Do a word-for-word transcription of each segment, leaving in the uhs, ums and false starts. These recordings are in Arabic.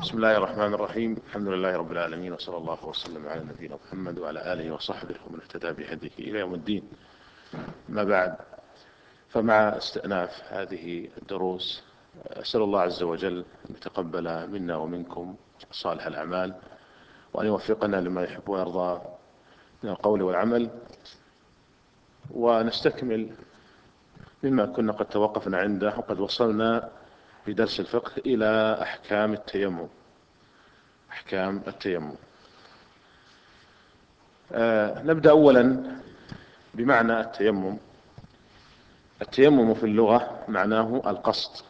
بسم الله الرحمن الرحيم. الحمد لله رب العالمين، وصلى الله وسلم على نبينا محمد وعلى آله وصحبه ومن اهتدى بهديه إلى يوم الدين. ما بعد، فمع استئناف هذه الدروس أسأل الله عز وجل أن يتقبل منا ومنكم صالح الأعمال، وأن يوفقنا لما يحب ويرضى من القول والعمل، ونستكمل مما كنا قد توقفنا عنده، وقد وصلنا في درس الفقه إلى أحكام التيمم. أحكام التيمم. آه نبدأ أولا بمعنى التيمم. التيمم في اللغة معناه القصد.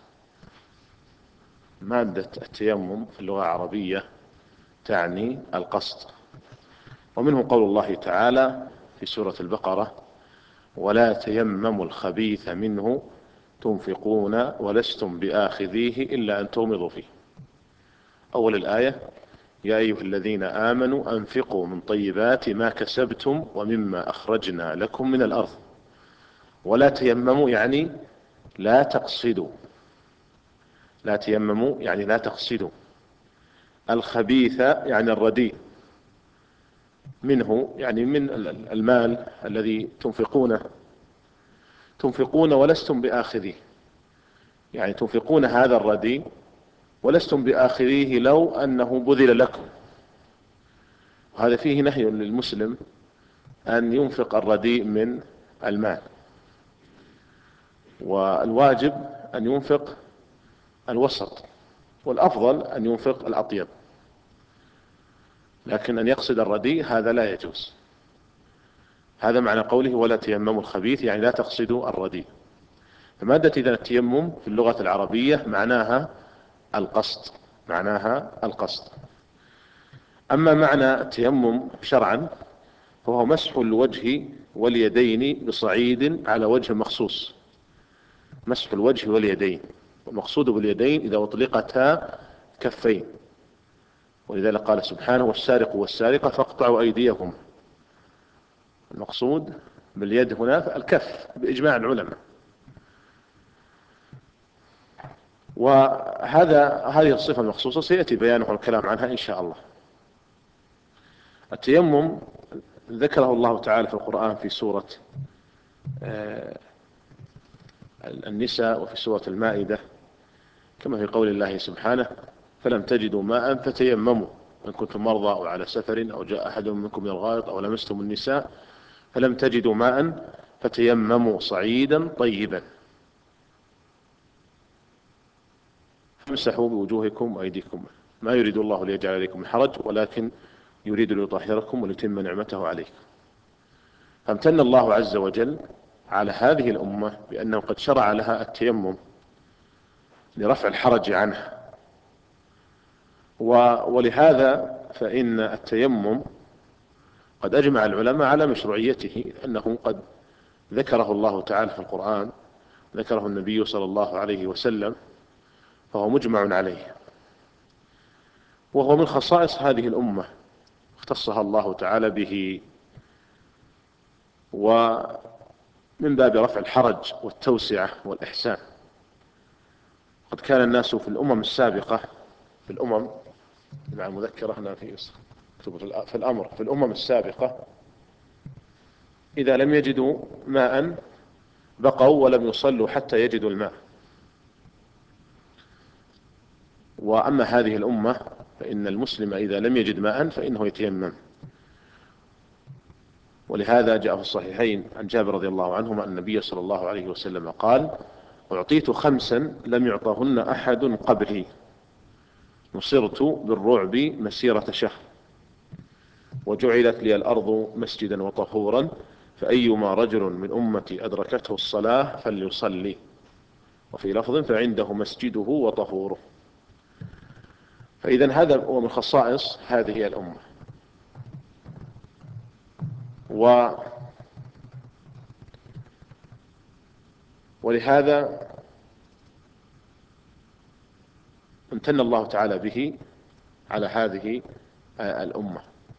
مادة التيمم في اللغة العربية تعني القصد، ومنه قول الله تعالى في سورة البقرة: ولا تيمموا الخبيث منه تنفقون ولستم بآخذيه إلا أن تغمضوا فيه. أول الآية: يا أيها الذين آمنوا أنفقوا من طيبات ما كسبتم ومما أخرجنا لكم من الأرض. ولا تيمموا يعني لا تقصدوا. لا تيمموا يعني لا تقصدوا. الخبيث يعني الرديء، منه يعني من المال الذي تنفقونه تنفقون ولستم بآخذيه، يعني تنفقون هذا الرديء ولستم بآخذيه لو أنه بذل لكم. وهذا فيه نهي للمسلم أن ينفق الرديء من المال، والواجب أن ينفق الوسط، والأفضل أن ينفق الأطيب، لكن أن يقصد الرديء هذا لا يجوز. هذا معنى قوله ولا تيمموا الخبيث، يعني لا تقصدوا الرديء. فمادة إذا التيمم في اللغة العربية معناها القصد، معناها القصد. أما معنى التيمم شرعا فهو مسح الوجه واليدين بصعيد على وجه مخصوص. مسح الوجه واليدين، والمقصود باليدين إذا أطلقتا كفين، ولذلك قال سبحانه: والسارق والسارقة فاقطعوا أيديهم. المقصود باليد هنا الكف بإجماع العلماء. وهذا هذه الصفة المخصوصة سيأتي بيانه والكلام عنها إن شاء الله. التيمم ذكره الله تعالى في القرآن في سورة النساء وفي سورة المائدة، كما في قول الله سبحانه: فلم تجدوا ماء فتيمموا إن كنتم مرضى أو على سفر أو جاء أحد منكم من الغائط أو لمستم النساء فلم تجدوا ماء فتيمموا صعيدا طيبا فامسحوا بوجوهكم وأيديكم ما يريد الله ليجعل عليكم من حرج ولكن يريد ليطهركم وليتم نعمته عليكم. فامتن الله عز وجل على هذه الأمة بأنه قد شرع لها التيمم لرفع الحرج عنها. ولهذا فإن التيمم قد أجمع العلماء على مشروعيته، أنه قد ذكره الله تعالى في القرآن، ذكره النبي صلى الله عليه وسلم، فهو مجمع عليه، وهو من خصائص هذه الأمة اختصها الله تعالى به، ومن باب رفع الحرج والتوسعة والإحسان. قد كان الناس في الأمم السابقة في الأمم مع مذكرة هنا في في الأمر في الأمم السابقة إذا لم يجدوا ماء بقوا ولم يصلوا حتى يجدوا الماء. وأما هذه الأمة فإن المسلم إذا لم يجد ماء فإنه يتيمم. ولهذا جاء في الصحيحين عن جابر رضي الله عنه أن النبي صلى الله عليه وسلم قال: أعطيت خمسا لم يعطهن أحد قبلي، نصرت بالرعب مسيرة شهر، وجعلت لي الأرض مسجدا وطهورا، فأيما رجل من أمتي أدركته الصلاة فليصلي، وفي لفظ فعنده مسجده وطهوره. فإذا هذا هو من خصائص هذه الأمة. و ولهذا امتن الله تعالى به على هذه الأمة.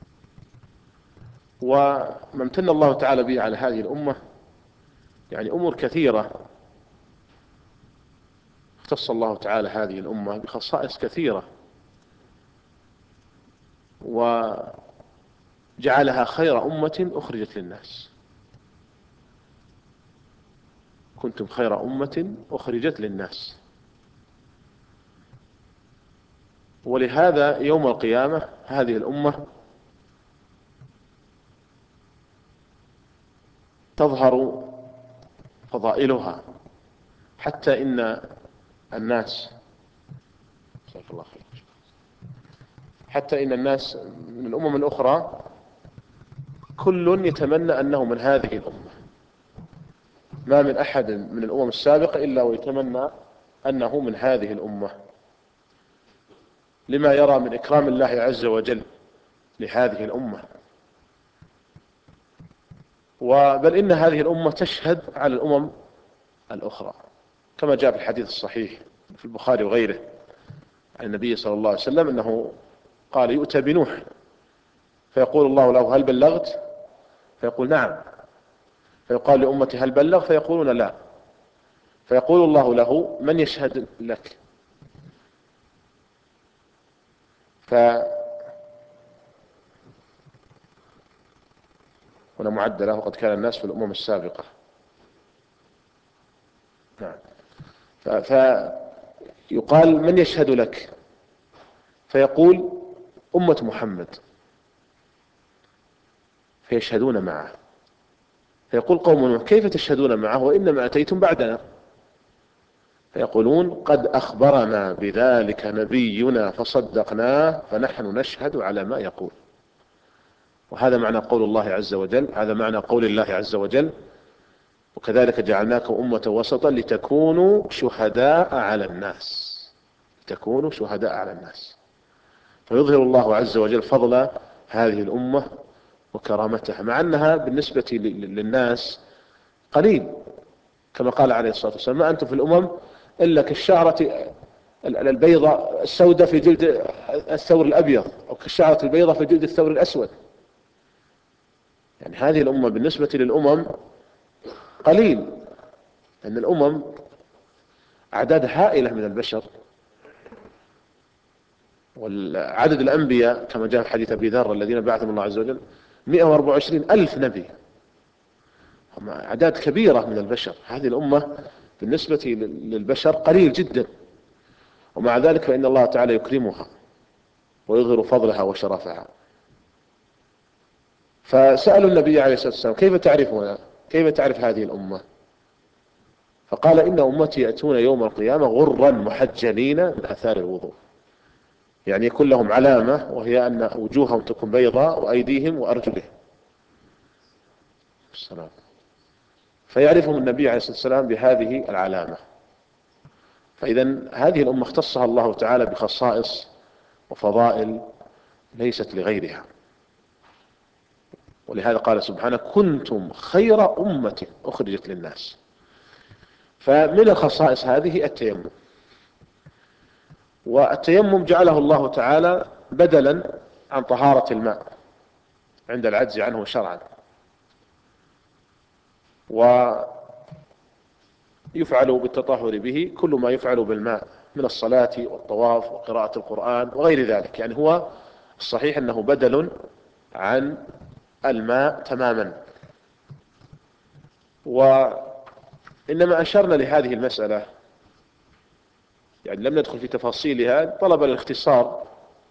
وما امتن الله تعالى به على هذه الأمة يعني أمور كثيرة. اختص الله تعالى هذه الأمة بخصائص كثيرة وجعلها خير أمة أخرجت للناس. كنتم خير أمة أخرجت للناس. ولهذا يوم القيامة هذه الأمة تظهر فضائلها، حتى إن الناس الله خير. حتى إن الناس من الأمم الأخرى كل يتمنى أنه من هذه الأمة، ما من أحد من الأمم السابقة إلا ويتمنى أنه من هذه الأمة، لما يرى من إكرام الله عز وجل لهذه الأمة. وبل إن هذه الأمة تشهد على الأمم الأخرى، كما جاء في الحديث الصحيح في البخاري وغيره عن النبي صلى الله عليه وسلم أنه قال: يؤتى بنوح فيقول الله له: هل بلغت؟ فيقول: نعم. فيقال لأمتي: هل بلغ؟ فيقولون: لا. فيقول الله له: من يشهد لك؟ ف هنا معدلة: وقد كان الناس في الأمم السابقة. نعم. فيقال: من يشهد لك؟ فيقول: أمة محمد. فيشهدون معه. فيقول قوم نوح: كيف تشهدون معه وإنما أتيتم بعدنا؟ فيقولون: قد أخبرنا بذلك نبينا فصدقناه فنحن نشهد على ما يقول. وهذا معنى قول الله عز وجل، هذا معنى قول الله عز وجل: وكذلك جعلناكم أمة وسطا لتكونوا شهداء على الناس. تكونوا شهداء على الناس. فيظهر الله عز وجل فضل هذه الأمة وكرامتها، مع أنها بالنسبة للناس قليل، كما قال عليه الصلاة والسلام: ما أنتم في الأمم إلا كالشعرة البيضاء السوداء في جلد الثور الأبيض، أو كالشعرة البيضاء في جلد الثور الأسود. يعني هذه الأمة بالنسبة للأمم قليل، لأن الأمم أعداد هائلة من البشر، والعدد الأنبياء كما جاء في حديث أبي ذر: الذين بعثهم الله عز وجل مئة وأربعة وعشرين ألف نبي. هم أعداد كبيرة من البشر. هذه الأمة بالنسبة للبشر قليل جدا، ومع ذلك فإن الله تعالى يكرمها ويظهر فضلها وشرفها. فسألوا النبي عليه الصلاة والسلام: كيف تعرفها؟ كيف تعرف هذه الأمة؟ فقال: إن أمتي يأتون يوم القيامة غرا محجلين من آثار الوضوء. يعني يكون لهم علامة، وهي أن وجوههم تكون بيضاء وأيديهم وأرجلهم. السلام. فيعرفهم النبي عليه الصلاة والسلام بهذه العلامة. فإذا هذه الأمة اختصها الله تعالى بخصائص وفضائل ليست لغيرها. ولهذا قال سبحانه: كنتم خير أمة أخرجت للناس. فمن الخصائص هذه التيمم. والتيمم جعله الله تعالى بدلا عن طهارة الماء عند العجز عنه شرعا، ويفعل بالتطهر به كل ما يفعل بالماء من الصلاة والطواف وقراءة القرآن وغير ذلك. يعني هو الصحيح أنه بدل عن الماء تماما. وإنما أشرنا لهذه المسألة، يعني لم ندخل في تفاصيلها طلبا الاختصار،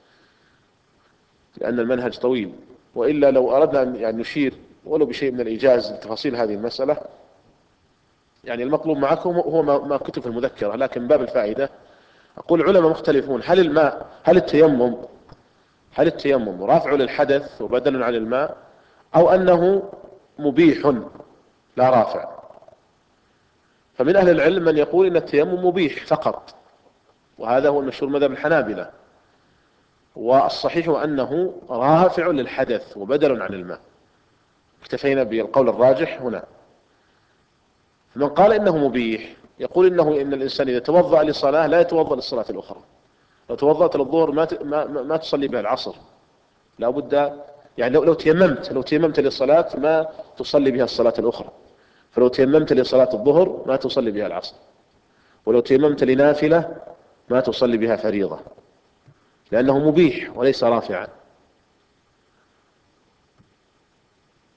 لأن المنهج طويل. وإلا لو أردنا أن يعني نشير ولو بشيء من الإيجاز لتفاصيل هذه المسألة، يعني المطلوب معكم هو ما كتب في المذكرة، لكن باب الفائدة أقول: علماء مختلفون، هل الماء هل التيمم هل التيمم رافع للحدث وبدل عن الماء، أو أنه مبيح لا رافع؟ فمن أهل العلم من يقول إن التيمم مبيح فقط، وهذا هو المشهور مذهب الحنابلة. والصحيح أنه رافع للحدث وبدل عن الماء. اكتفينا بالقول الراجح هنا. فمن قال إنه مبيح يقول إنه إن الإنسان إذا توضأ لصلاة لا يتوضأ للصلاة الأخرى. لو توضأت للظهر ما ما ما تصلي بها العصر، لا بد. يعني لو لو تيممت لو تيممت للصلاة ما تصلي بها الصلاة الأخرى. فلو تيممت لصلاة الظهر ما تصلي بها العصر، ولو تيممت لنافلة ما تصلي بها فريضة، لأنه مبيح وليس رافعا.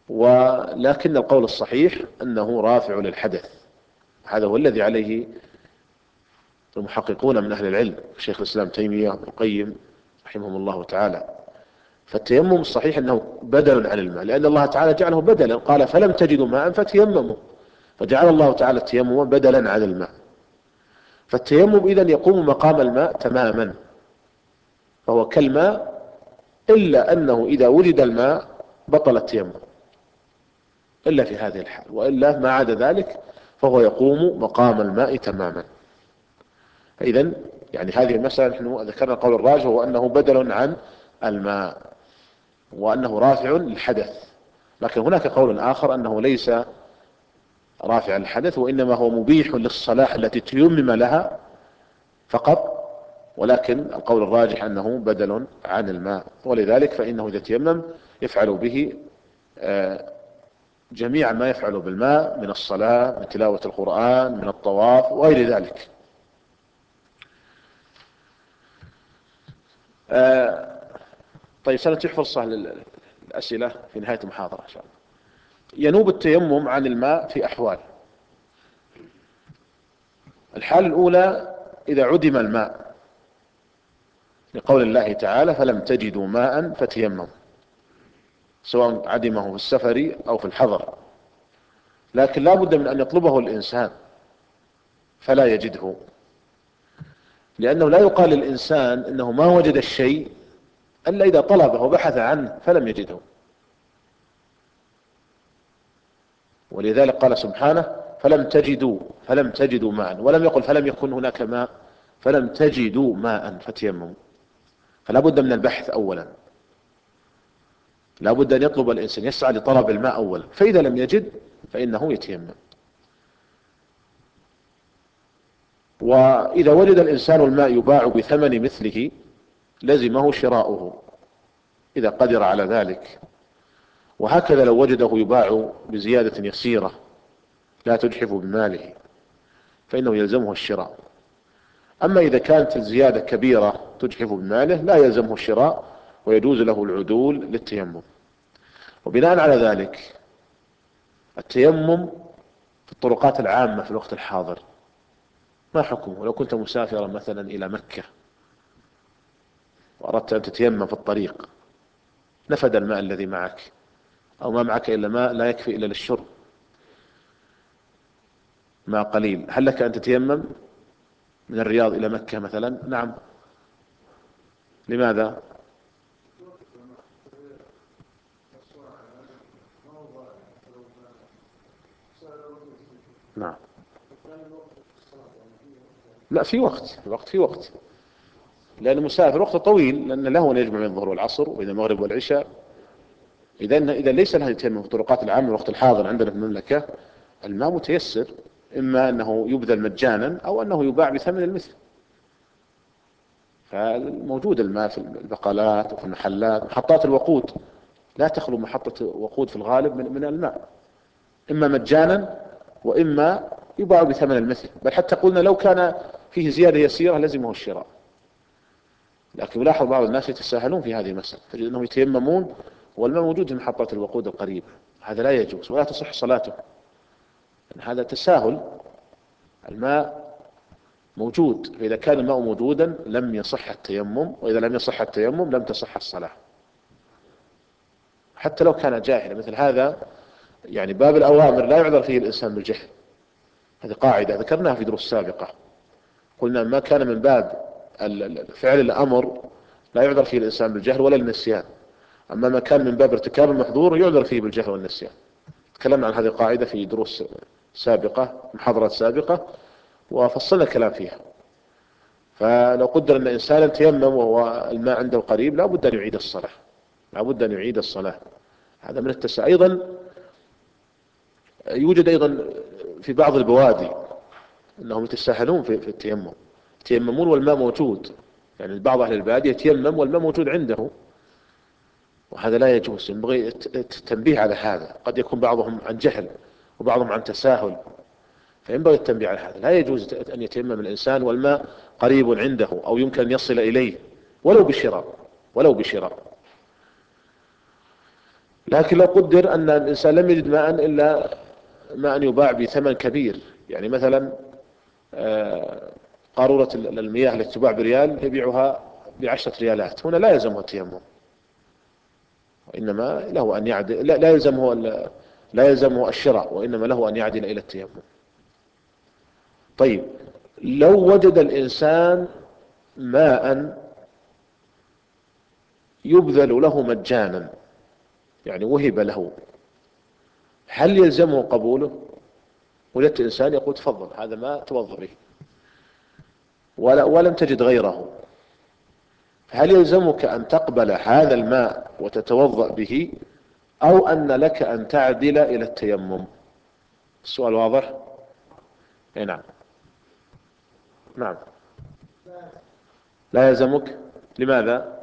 ولكن القول الصحيح أنه رافع للحدث. هذا هو الذي عليه المحققون من أهل العلم، شيخ الإسلام تيمية وابن القيم رحمهم الله تعالى. فالتيمم الصحيح أنه بدل عن الماء، لأن الله تعالى جعله بدلا، قال فلم تجدوا ماء فتيمموا، فجعل الله تعالى التيمم بدلا عن الماء. فالتيمم إذن يقوم مقام الماء تماما، فهو كالماء، إلا أنه إذا وجد الماء بطل التيمم إلا في هذه الحال، وإلا ما عدا ذلك فهو يقوم مقام الماء تماما. فإذن يعني هذه المسألة نحن ذكرنا القول الراجح هو أنه بدل عن الماء وأنه رافع للحدث. لكن هناك قول آخر أنه ليس رافعا للحدث، وإنما هو مبيح للصلاة التي تيمم لها فقط، ولكن القول الراجح أنه بدل عن الماء. ولذلك فإنه إذا تيمم يفعل به جميع ما يفعل بالماء من الصلاة، من تلاوة القرآن، من الطواف وغير ذلك. طيب، سنتيح فرصة للأسئلة في نهاية المحاضرة إن شاء الله. ينوب التيمم عن الماء في أحوال. الحالة الأولى إذا عدم الماء، لقول الله تعالى فلم تجدوا ماء فتيمموا، سواء عدمه في السفر أو في الحضر، لكن لا بد من أن يطلبه الإنسان فلا يجده، لأنه لا يقال للإنسان إنه ما وجد الشيء إلا إذا طلبه وبحث عنه فلم يجده. ولذلك قال سبحانه فلم تجدوا فلم تجدوا ماء، ولم يقل فلم يكن هناك ماء، فلم تجدوا ماء فتيمموا. فلا بد من البحث أولا، لا بد أن يطلب الإنسان، يسعى لطلب الماء أولا، فإذا لم يجد فإنه يتيمم. وإذا وجد الإنسان الماء يباع بثمن مثله لزمه شراؤه إذا قدر على ذلك، وهكذا لو وجده يباع بزيادة يسيرة لا تجحف بماله فإنه يلزمه الشراء. أما إذا كانت الزيادة كبيرة تجحف بماله لا يلزمه الشراء ويجوز له العدول للتيمم. وبناء على ذلك التيمم في الطرقات العامة في الوقت الحاضر ما حكمه؟ لو كنت مسافرا مثلا إلى مكة وأردت أن تتيمم في الطريق، نفد الماء الذي معك أو ما معك إلا ماء لا يكفي إلا للشرب، ماء قليل، هل لك أن تتيمم من الرياض إلى مكة مثلا؟ نعم. لماذا؟ نعم. لا، في وقت في وقت في وقت لأن المسافر وقت طويل، لأن له أن يجمع بين الظهر والعصر وبين المغرب والعشاء. إذا إذا ليس له يتيمم في الطرقات العامة الوقت الحاضر عندنا في المملكة الماء متيسر، إما أنه يبذل مجانا أو أنه يباع بثمن المثل. فالموجود الماء في البقالات وفي المحلات، محطات الوقود لا تخلو محطة وقود في الغالب من من الماء، إما مجانا وإما يباع بثمن المثل. بل حتى قلنا لو كان فيه زيادة يسيرة لزمه الشراء. لكن يلاحظ بعض الناس يتساهلون في هذه المسألة، تجد أنهم يتيممون والماء موجود في محطات الوقود القريبة، هذا لا يجوز ولا تصح صلاته، هذا تساهل. الماء موجود، فإذا كان الماء موجودا لم يصح التيمم، وإذا لم يصح التيمم لم تصح الصلاة حتى لو كان جاهلا. مثل هذا يعني باب الأوامر لا يعذر فيه الإنسان بالجهل، هذه قاعدة ذكرناها في دروس سابقة، قلنا ما كان من باب فعل الأمر لا يعذر فيه الإنسان بالجهل ولا النسيان، أما ما كان من باب ارتكاب المحظور يعذر فيه بالجهل والنسيان. تكلمنا عن هذه القاعدة في دروس سابقة، محاضرات سابقة، وفصلنا الكلام فيها. فلو قدر أن إنسانا تيمم وهو الماء عنده قريب لا بد أن يعيد الصلاة، لا بد أن يعيد الصلاة. هذا من التساهل. أيضا يوجد أيضا في بعض البوادي أنهم يتساهلون في التيمم، يتيممون والماء موجود، يعني بعض أهل البادية يتيمم والماء موجود عنده، وهذا لا يجوز. ينبغي التنبيه على هذا، قد يكون بعضهم عن جهل وبعضهم عن تساهل، فينبغي التنبيه على هذا. لا يجوز أن يتيمم الإنسان والماء قريب عنده أو يمكن أن يصل إليه ولو بشراء ولو بشراء لكن لو قدر أن الإنسان لم يجد ماء إلا ماء يباع بثمن كبير، يعني مثلا آه، قارورة المياه التي تباع بريال يبيعها بعشرة ريالات، هنا لا يلزمه التيمم، وإنما له أن يعدل، لا, لا يلزمه لا يلزمه الشراء، وإنما له أن يعدل إلى التيمم. طيب، لو وجد الإنسان ماء يبذل له مجانا، يعني وهب له، هل يلزمه قبوله؟ وجدت إنسان يقول تفضل هذا ماء توضأ به، ولا ولم تجد غيره، هل يلزمك أن تقبل هذا الماء وتتوضأ به، أو أن لك أن تعدل إلى التيمم؟ السؤال واضح؟ اي نعم. نعم، لا يلزمك. لماذا؟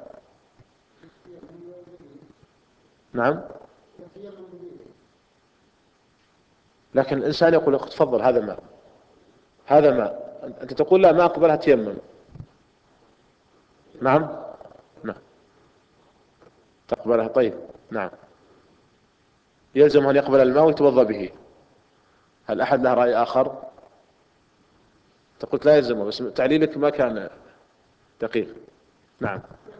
نعم، لكن الإنسان يقول لك تفضل هذا ماء، هذا ماء، أنت تقول لا ما أقبلها تيمم. نعم، نعم تقبلها. طيب نعم، يلزم أن يقبل الماء ويتوضأ به. هل أحد له رأي آخر؟ تقول لا يلزمه، بس تعليلك ما كان دقيق. نعم،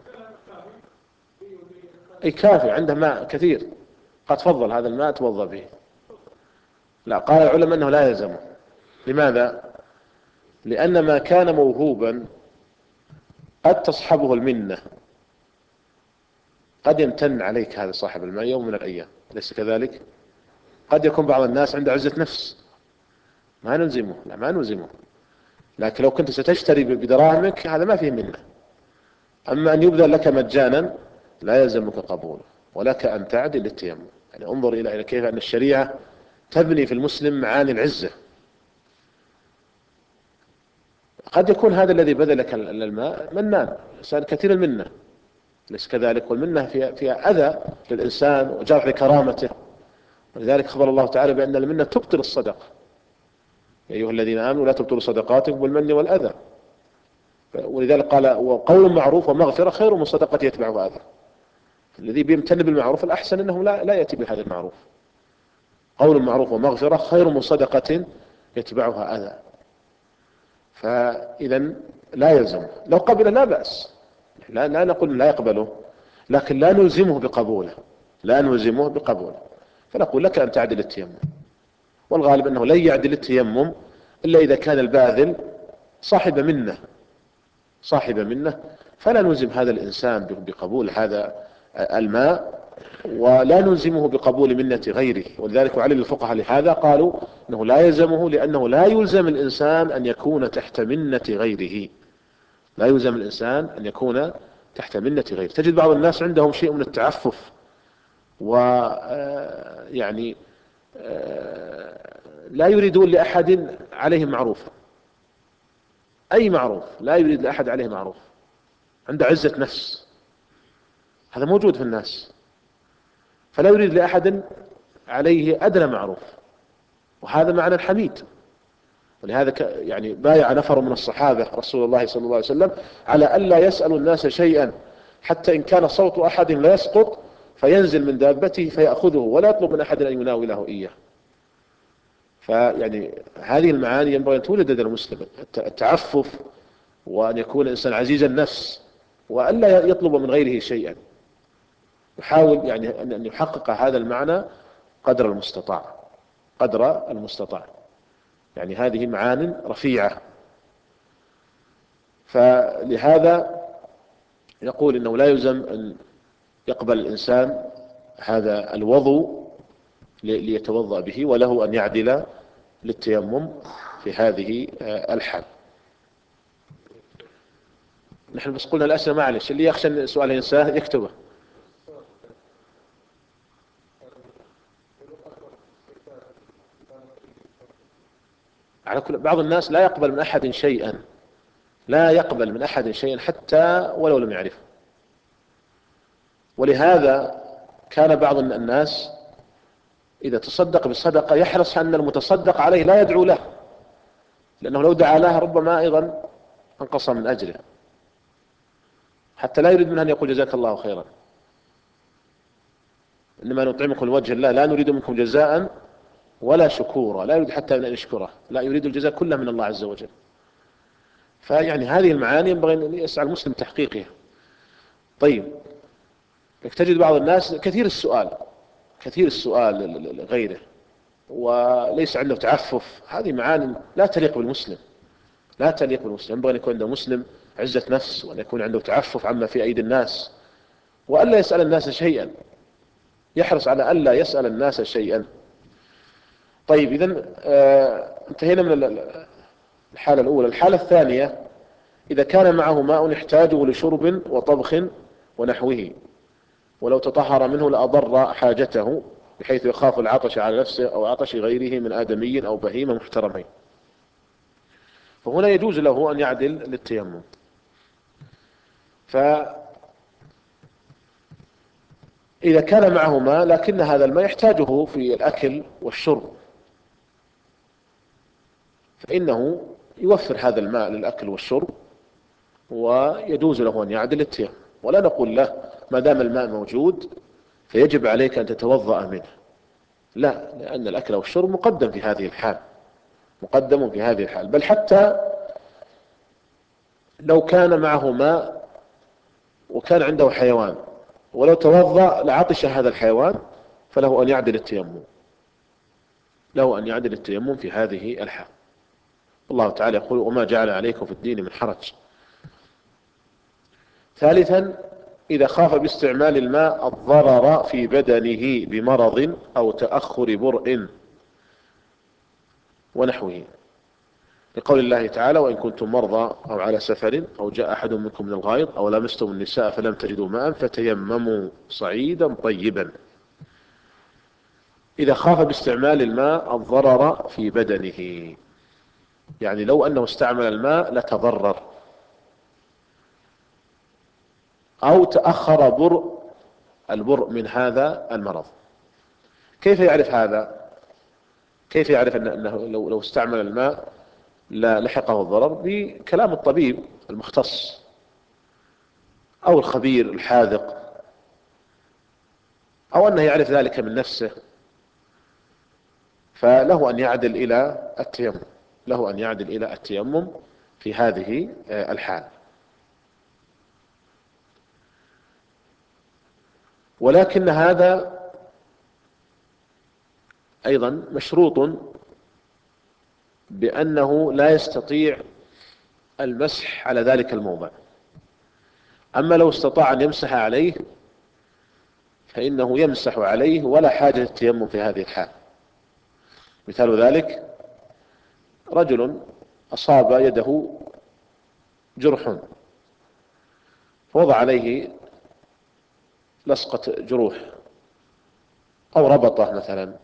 أي كافي، عنده ماء كثير، قد تفضل هذا الماء توضأ به. لا، قال العلماء أنه لا يلزمه. لماذا؟ لأن ما كان موهوبا قد تصحبه المنة، قد يمتن عليك هذا صاحب الماء يوم من الأيام، أليس كذلك؟ قد يكون بعض الناس عنده عزة نفس، ما نلزمه، لا ما نلزمه. لكن لو كنت ستشتري بدراهمك هذا ما فيه منه. أما أن يبذل لك مجانا لا يلزمك قبوله، ولك أن تعدل للتيمم. يعني انظر إلى كيف أن الشريعة تبني في المسلم معاني العزة. قد يكون هذا الذي بذل لك الماء منان، إنسان كثير المنة، ليس كذلك؟ والمنة فيها, فيها أذى للإنسان وجرح لكرامته، ولذلك أخبر الله تعالى بأن المنة تبطل الصدقة، يا أيها الذين آمنوا لا تبطلوا صدقاتكم بالمن والأذى. ولذلك قال وقول معروف ومغفرة خير من صدقة يتبعها أذى. الذي بيمتن بالمعروف الأحسن أنه لا, لا يأتي بهذا المعروف. قول معروف ومغفرة خير من صدقة يتبعها أذى. فإذا لا يلزم، لو قبل لا بأس، لا, لا نقول لا يقبله، لكن لا نلزمه بقبوله، لا نلزمه بقبوله، فنقول لك أن تعدل التيمم. والغالب أنه لن يعدل التيمم إلا إذا كان الباذل صاحب منه، صاحب منه، فلا نلزم هذا الإنسان بقبول هذا الماء، ولا نلزمه بقبول منة غيره. ولذلك علل الفقهاء لهذا قالوا انه لا يلزمه، لانه لا يلزم الانسان ان يكون تحت منة غيره، لا يلزم الانسان ان يكون تحت منة غيره. تجد بعض الناس عندهم شيء من التعفف، ويعني لا يريدون لأحد عليهم معروف، أي معروف لا يريد لأحد عليه معروف، عنده عزة نفس، هذا موجود في الناس، فلا يريد لأحد عليه أدنى معروف، وهذا معنى الحميد. ولهذا يعني بايع نفر من الصحابة رسول الله صلى الله عليه وسلم على ألا يسألوا الناس شيئا حتى إن كان صوت أحد لا يسقط فينزل من دابته فيأخذه، ولا يطلب من أحد أن يناوله إياه. فيعني هذه المعاني ينبغي أن تولد لدى المسلم، التعفف، وأن يكون الإنسان عزيز النفس، وألا يطلب من غيره شيئا، يحاول يعني أن يحقق هذا المعنى قدر المستطاع، قدر المستطاع. يعني هذه معان رفيعة. فلهذا يقول إنه لا يلزم أن يقبل الإنسان هذا الوضوء ليتوضأ به، وله أن يعدل للتيمم في هذه الحال. نحن بس قلنا الأسئلة، معلش اللي يخشى أن سؤال ينساه يكتبه. على كل، بعض الناس لا يقبل من أحد شيئا، لا يقبل من أحد شيئا حتى ولو لم يعرفه. ولهذا كان بعض الناس إذا تصدق بالصدقة يحرص أن المتصدق عليه لا يدعو له، لأنه لو دعا له ربما أيضا انقص من أجره، حتى لا يريد منه أن يقول جزاك الله خيرا. إنما نطعمكم لوجه الله لا نريد منكم جزاء ولا شكورا، لا يريد حتى أن نشكره، لا يريد الجزاء كله من الله عز وجل. فيعني هذه المعاني ينبغي أن يسعى المسلم تحقيقها. طيب، تجد بعض الناس كثير السؤال كثير السؤال لغيره وليس عنده تعفف، هذه معاني لا تليق بالمسلم، لا تليق بالمسلم. ينبغي أن يكون عنده مسلم عزة نفس، وأن يكون عنده تعفف عما في أيدي الناس، وألا يسأل الناس شيئا، يحرص على ألا يسأل الناس شيئا. طيب، إذن آه انتهينا من الحالة الأولى. الحالة الثانية: إذا كان معه ماء يحتاجه لشرب وطبخ ونحوه، ولو تطهر منه لأضر حاجته، بحيث يخاف العطش على نفسه أو عطش غيره من آدمي أو بهيمة محترمين، فهنا يجوز له أن يعدل للتيمم. فإذا كان معه ماء لكن هذا الماء يحتاجه في الأكل والشرب، فإنه يوفر هذا الماء للأكل والشرب، ويجوز له أن يعدل للتيمم. ولا نقول له ما دام الماء موجود فيجب عليك أن تتوضأ منه، لا، لأن الأكل والشرب مقدم في هذه الحال، مقدم في هذه الحال. بل حتى لو كان معه ماء وكان عنده حيوان، ولو توضأ لعطش هذا الحيوان، فله أن يعدل التيمم، له أن يعدل التيمم في هذه الحال. الله تعالى يقول: وما جعل عليكم في الدين من حرج. ثالثا: إذا خاف باستعمال الماء الضرر في بدنه بمرض أو تأخر برء ونحوه، لقول الله تعالى: وإن كنتم مرضى أو على سفر أو جاء أحد منكم من الغائط أو لمستم النساء فلم تجدوا ماء فتيمموا صعيدا طيبا. إذا خاف باستعمال الماء الضرر في بدنه، يعني لو أنه استعمل الماء لتضرر، أو تأخر برء البرء من هذا المرض. كيف يعرف هذا؟ كيف يعرف أنه لو لو استعمل الماء لا لحقه الضرر؟ بكلام الطبيب المختص أو الخبير الحاذق، أو أنه يعرف ذلك من نفسه، فله أن يعدل إلى التيمم، له أن يعدل إلى التيمم في هذه الحال. ولكن هذا أيضا مشروط بأنه لا يستطيع المسح على ذلك الموضع. أما لو استطاع أن يمسح عليه فإنه يمسح عليه ولا حاجة للتيمم في هذه الحال. مثال ذلك: رجل أصاب يده جرح فوضع عليه لصقة جروح أو ربطه مثلا،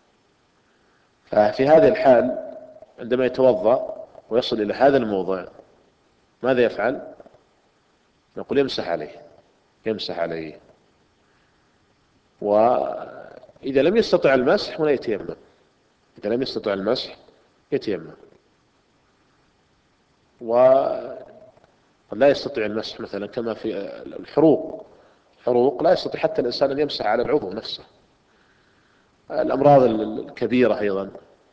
ففي هذه الحال عندما يتوضأ ويصل إلى هذا الموضع ماذا يفعل؟ نقول يمسح عليه، يمسح عليه. وإذا لم يستطع المسح هنا يتيمم، إذا لم يستطع المسح يتيمم. ولا يستطيع المسح مثلا كما في الحروق، الحروق لا يستطيع حتى الإنسان أن يمسح على العضو نفسه. الأمراض الكبيرة أيضا،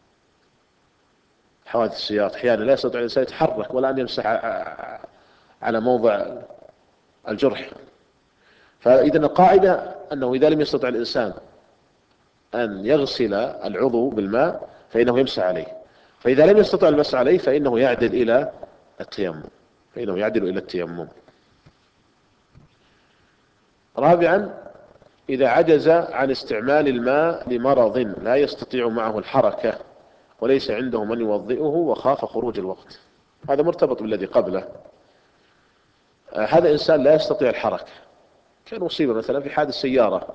حوادث السيارات، أحيانا لا يستطيع الإنسان يتحرك ولا أن يمسح على موضع الجرح. فإذا القاعدة أنه إذا لم يستطع الإنسان أن يغسل العضو بالماء فإنه يمسح عليه، فإذا لم يستطع المسح عليه فإنه يعدل إلى التيمم، فإنه يعدل إلى التيمم. رابعا: إذا عجز عن استعمال الماء لمرض لا يستطيع معه الحركة وليس عنده من يوضئه وخاف خروج الوقت. هذا مرتبط بالذي قبله. آه هذا إنسان لا يستطيع الحركة، كان أصيب مثلا في حادث سيارة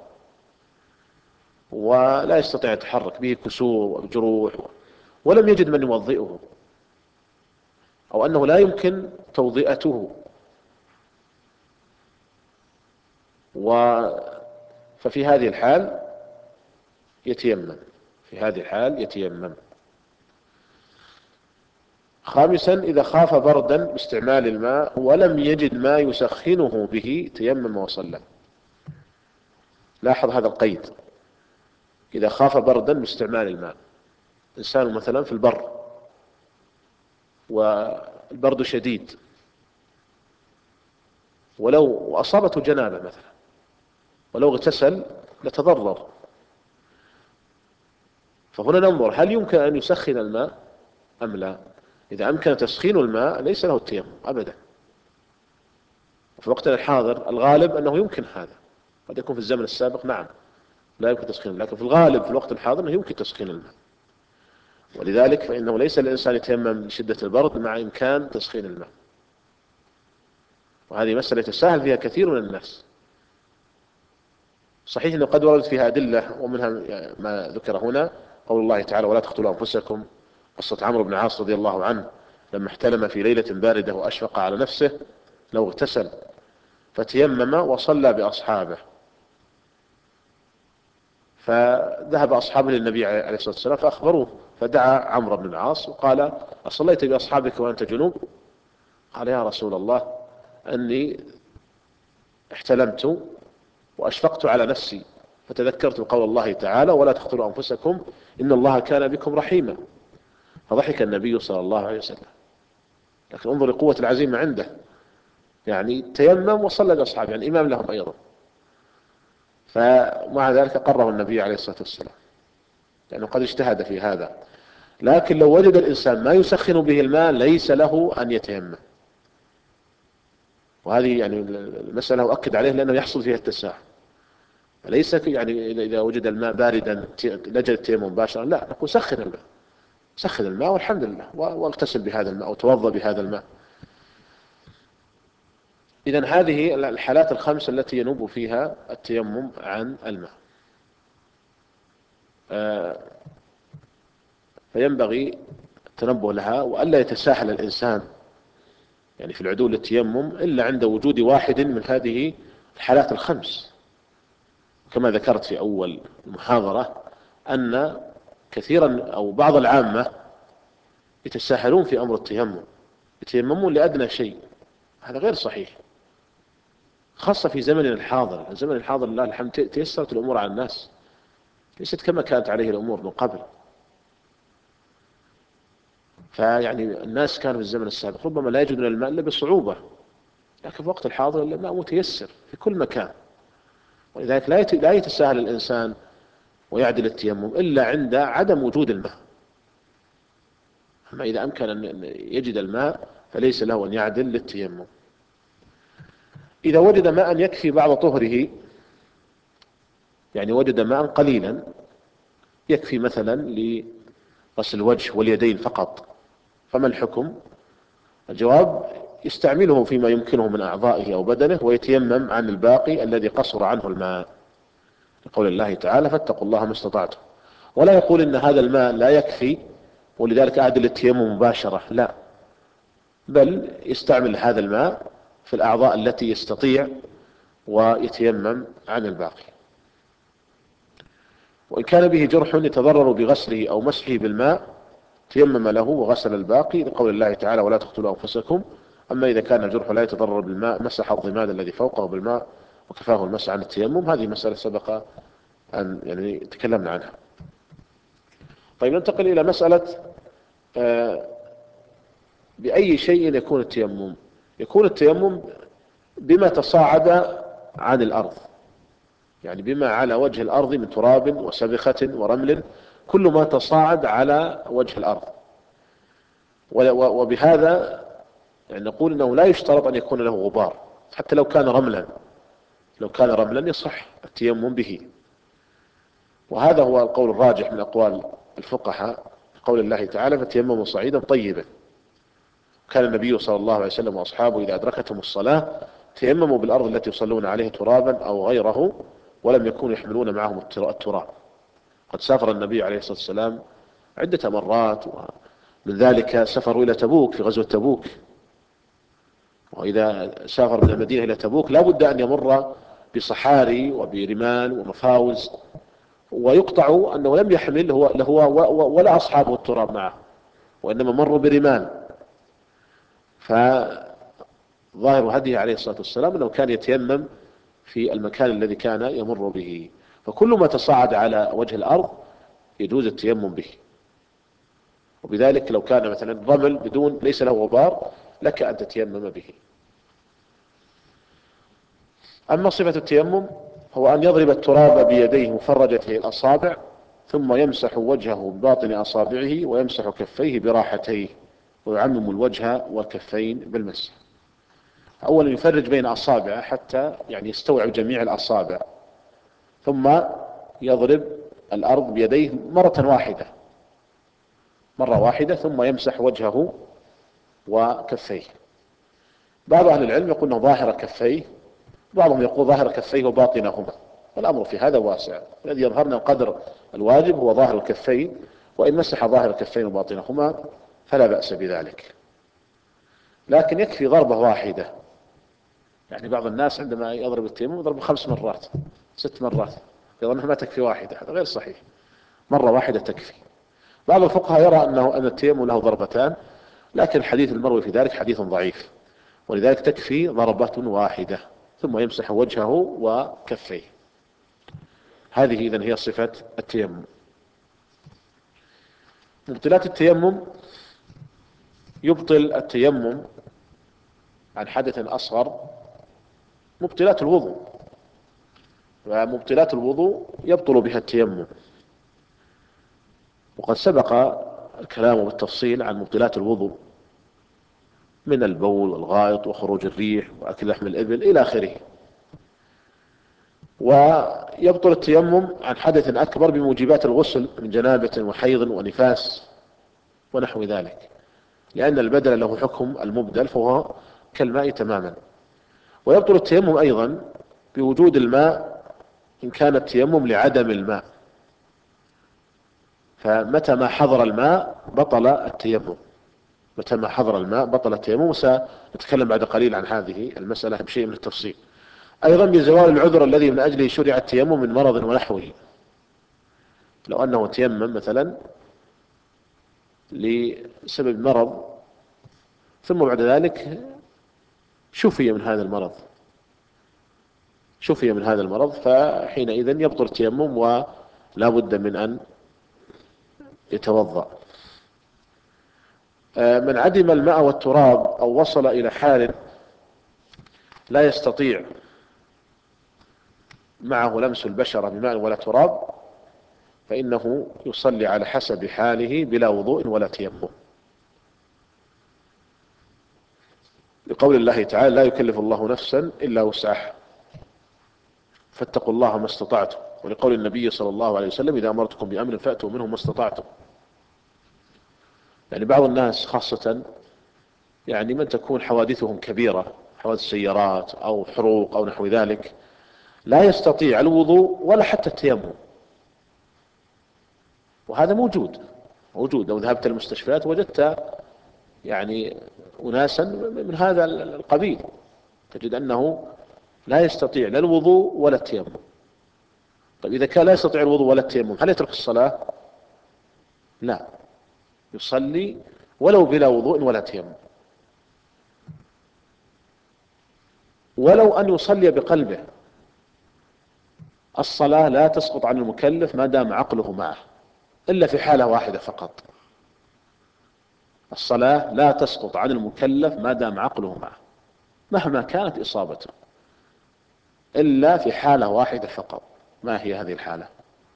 ولا يستطيع يتحرك، به كسور وجروح، ولم يجد من يوضئه، أو أنه لا يمكن توضئته، و ففي هذه الحال يتيمم، في هذه الحال يتيمم. خامسا: إذا خاف بردا باستعمال الماء ولم يجد ما يسخنه به تيمم وصلى. لاحظ هذا القيد، إذا خاف بردا باستعمال الماء، إنسان مثلا في البر والبرد شديد ولو أصابته جنابة مثلا ولو اغتسل لتضرر، فهنا ننظر هل يمكن أن يسخن الماء أم لا. إذا أمكن تسخين الماء ليس له التيمم أبدا. في وقتنا الحاضر الغالب أنه يمكن هذا، قد يكون في الزمن السابق نعم لا يمكن تسخين، لكن في الغالب في الوقت الحاضر أنه يمكن تسخين الماء، ولذلك فإنه ليس الإنسان يتيمم لشدة البرد مع إمكان تسخين الماء، وهذه مسألة يتساهل فيها كثير من الناس. صحيح أنه قد وردت فيها أدلة، ومنها ما ذكر هنا قول الله تعالى ولا تقتلوا أنفسكم، قصة عمرو بن العاص رضي الله عنه لما احتلم في ليلة باردة وأشفق على نفسه لو اغتسل فتيمم وصلى بأصحابه، فذهب أصحابه للنبي عليه الصلاة والسلام فأخبروه، فدعا عمرو بن العاص وقال أصليت بأصحابك وأنت جنوب؟ قال يا رسول الله أني احتلمت وأشفقت على نفسي فتذكرت قول الله تعالى ولا تقتلوا أنفسكم إن الله كان بكم رحيما، فضحك النبي صلى الله عليه وسلم. لكن انظر لقوة العزيمة عنده، يعني تيمم وصلى بأصحابه، يعني إمام لهم أيضا، فمع ذلك قره النبي عليه الصلاة والسلام لأنه قد اجتهد في هذا. لكن لو وجد الإنسان ما يسخن به الماء ليس له أن يتيمم، وهذه يعني المسألة أؤكد عليه لأنه يحصل فيها التساهل. ليس يعني إذا وجد الماء باردا لجل التيمم مباشرة، لا، نقول سخن الماء، سخن الماء والحمد لله واغتسل بهذا الماء أو توضأ بهذا الماء. إذن هذه الحالات الخمس التي ينوب فيها التيمم عن الماء. آه فينبغي التنبه لها وألا يتساهل الإنسان يعني في العدول للتيمم إلا عند وجود واحد من هذه الحالات الخمس. كما ذكرت في أول المحاضرة أن كثيرا أو بعض العامة يتساهلون في أمر التيمم، يتيممون لأدنى شيء، هذا غير صحيح، خاصة في زمننا الحاضر. الزمن الحاضر لله الحمد تيسرت الأمور على الناس، ليست كما كانت عليه الأمور من قبل. فيعني الناس كانوا في الزمن السابق ربما لا يجدون الماء إلا بصعوبة، لكن في وقت الحاضر الماء متيسر في كل مكان، ولذلك لا يتساهل الإنسان ويعدل التيمم إلا عند عدم وجود الماء. أما إذا أمكن أن يجد الماء فليس له أن يعدل للتيمم. إذا وجد ماء يكفي بعض طهره، يعني وجد ماء قليلا يكفي مثلا لغسل الوجه واليدين فقط، فما الحكم؟ الجواب يستعمله فيما يمكنه من أعضائه أو بدنه ويتيمم عن الباقي الذي قصر عنه الماء، لقول الله تعالى فاتقوا الله ما استطعتم. ولا يقول إن هذا الماء لا يكفي ولذلك أعدل التيمم مباشرة، لا، بل يستعمل هذا الماء في الأعضاء التي يستطيع ويتيمم عن الباقي. وإن كان به جرح يتضرر بغسله أو مسحه بالماء تيمم له وغسل الباقي، لقول الله تعالى ولا تقتلوا أنفسكم. أما إذا كان الجرح لا يتضرر بالماء مسح الضماد الذي فوقه بالماء وكفاه المسح عن التيمم. هذه مسألة سبق أن يعني تكلمنا عنها. طيب ننتقل إلى مسألة آه بأي شيء يكون التيمم. يكون التيمم بما تصاعد عن الأرض، يعني بما على وجه الأرض من تراب وسبخة ورمل، كل ما تصاعد على وجه الأرض. وبهذا يعني نقول أنه لا يشترط أن يكون له غبار، حتى لو كان رملا، لو كان رملا يصح التيمم به. وهذا هو القول الراجح من أقوال الفقهاء، قول الله تعالى فتيمموا صعيدا طيبا. كان النبي صلى الله عليه وسلم وأصحابه إذا أدركتهم الصلاة تيمموا بالأرض التي يصلون عليها ترابا أو غيره، ولم يكونوا يحملون معهم التراب. قد سافر النبي عليه الصلاة والسلام عدة مرات، ومن ذلك سفروا إلى تبوك في غزوة تبوك. وإذا سافر من المدينة إلى تبوك لا بد أن يمر بصحاري وبرمال ومفاوز، ويقطع أنه لم يحمل هو, هو ولا أصحابه التراب معه، وإنما مروا برمال. فظاهر هديه عليه الصلاة والسلام أنه كان يتيمم في المكان الذي كان يمر به. فكل ما تصاعد على وجه الأرض يجوز التيمم به. وبذلك لو كان مثلا رمل بدون ليس له غبار لك أن تتيمم به. أما صفة التيمم هو أن يضرب التراب بيديه مفرجته الأصابع ثم يمسح وجهه بباطن أصابعه ويمسح كفيه براحتيه ويعمم الوجه والكفين بالمسح. أولا يفرج بين أصابعه حتى يعني يستوعب جميع الأصابع، ثم يضرب الأرض بيديه مرة واحدة مرة واحدة ثم يمسح وجهه وكفيه. بعض أهل العلم يقول أنه ظاهر كفيه، بعضهم يقول ظاهر كفيه وباطنهما، والأمر في هذا واسع. الذي يظهرنا قدر الواجب هو ظاهر الكفين، وإن مسح ظاهر الكفين وباطنهما فلا بأس بذلك، لكن يكفي ضربة واحدة. يعني بعض الناس عندما يضرب التيمم يضرب خمس مرات ست مرات يظنها ما تكفي واحدة، هذا غير صحيح، مرة واحدة تكفي. بعض الفقهاء يرى أنه أن التيمم له ضربتان، لكن الحديث المروي في ذلك حديث ضعيف، ولذلك تكفي ضربة واحدة ثم يمسح وجهه وكفيه. هذه إذن هي صفة التيمم. مبطلات التيمم: يبطل التيمم عن حدث أصغر مبطلات الوضوء، ومبطلات الوضوء يبطل بها التيمم، وقد سبق الكلام بالتفصيل عن مبطلات الوضوء من البول والغائط وخروج الريح وأكل لحم الإبل إلى آخره. ويبطل التيمم عن حدث أكبر بموجبات الغسل من جنابة وحيض ونفاس ونحو ذلك، لأن البدل له حكم المبدل فهو كالماء تماما. ويبطل التيمم أيضا بوجود الماء إن كان التيمم لعدم الماء، فمتى ما حضر الماء بطل التيمم، متى ما حضر الماء بطل التيمم، وسنتكلم بعد قليل عن هذه المسألة بشيء من التفصيل. أيضا بزوال العذر الذي من أجله شرع التيمم من مرض ونحوه، لو أنه تيمم مثلا لسبب مرض ثم بعد ذلك شفي من هذا المرض شفي من هذا المرض فحينئذ يبطل التيمم ولا بد من أن يتوضأ. من عدم الماء والتراب أو وصل إلى حال لا يستطيع معه لمس البشرة بماء ولا تراب فإنه يصلي على حسب حاله بلا وضوء ولا تيمم، لقول الله تعالى: لا يكلف الله نفسا إلا وسعها فاتقوا الله ما استطعتم، ولقول النبي صلى الله عليه وسلم: إذا أمرتكم بأمر فأتوا منه ما استطعتم. يعني بعض الناس خاصة يعني من تكون حوادثهم كبيرة، حوادث سيارات أو حروق أو نحو ذلك، لا يستطيع الوضوء ولا حتى التيمم، وهذا موجود موجود لو ذهبت المستشفيات وجدت يعني أناسا من هذا القبيل، تجد أنه لا يستطيع لا الوضوء ولا التيمم. طيب إذا كان لا يستطيع الوضوء ولا التيمم هل يترك الصلاة؟ لا، يصلي ولو بلا وضوء ولا تيمم، ولو أن يصلي بقلبه. الصلاة لا تسقط عن المكلف ما دام عقله معه، إلا في حالة واحدة فقط. الصلاة لا تسقط عن المكلف ما دام عقله معه مهما كانت إصابته، إلا في حالة واحدة فقط. ما هي هذه الحالة؟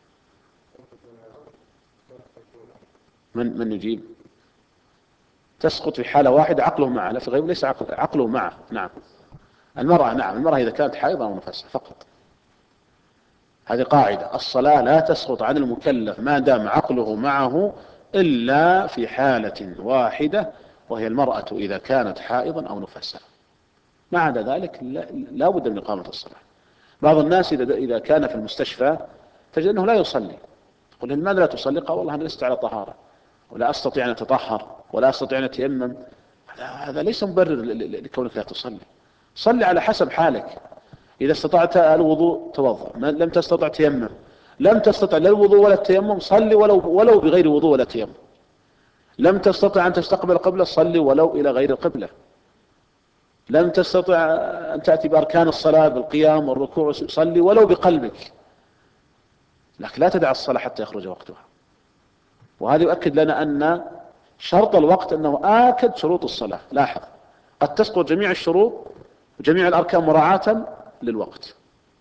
من من يجيب؟ تسقط في حالة واحدة عقله معه، لا في غيره، ليس عقله, عقله معه. نعم، المرأة، نعم المرأة إذا كانت حائضة أو نفسها فقط. هذه قاعدة: الصلاة لا تسقط عن المكلف ما دام عقله معه إلا في حالة واحدة، وهي المرأة إذا كانت حائضا أو نفسها. ما عدا ذلك لا بد من إقامة الصلاة. بعض الناس إذا إذا كان في المستشفى تجد أنه لا يصلي، تقول: لماذا لا تصلي؟ قال: والله أنا لست على طهارة، ولا أستطيع أن أتطهر، ولا أستطيع أن أتيمم. هذا ليس مبرر لكونك لا تصلي. صلي على حسب حالك. إذا استطعت الوضوء توضأ، لم تستطع تيمم، لم تستطع لا الوضوء ولا التيمم صلي ولو ولو بغير وضوء ولا تيمم. لم تستطع أن تستقبل القبلة صلي ولو إلى غير القبلة. لم تستطع أن تأتي بأركان الصلاة بالقيام والركوع صلي ولو بقلبك، لكن لا تدع الصلاة حتى يخرج وقتها. وهذا يؤكد لنا أن شرط الوقت أنه آكد شروط الصلاة. لاحظ، قد تسقط جميع الشروط وجميع الأركان مراعاة للوقت.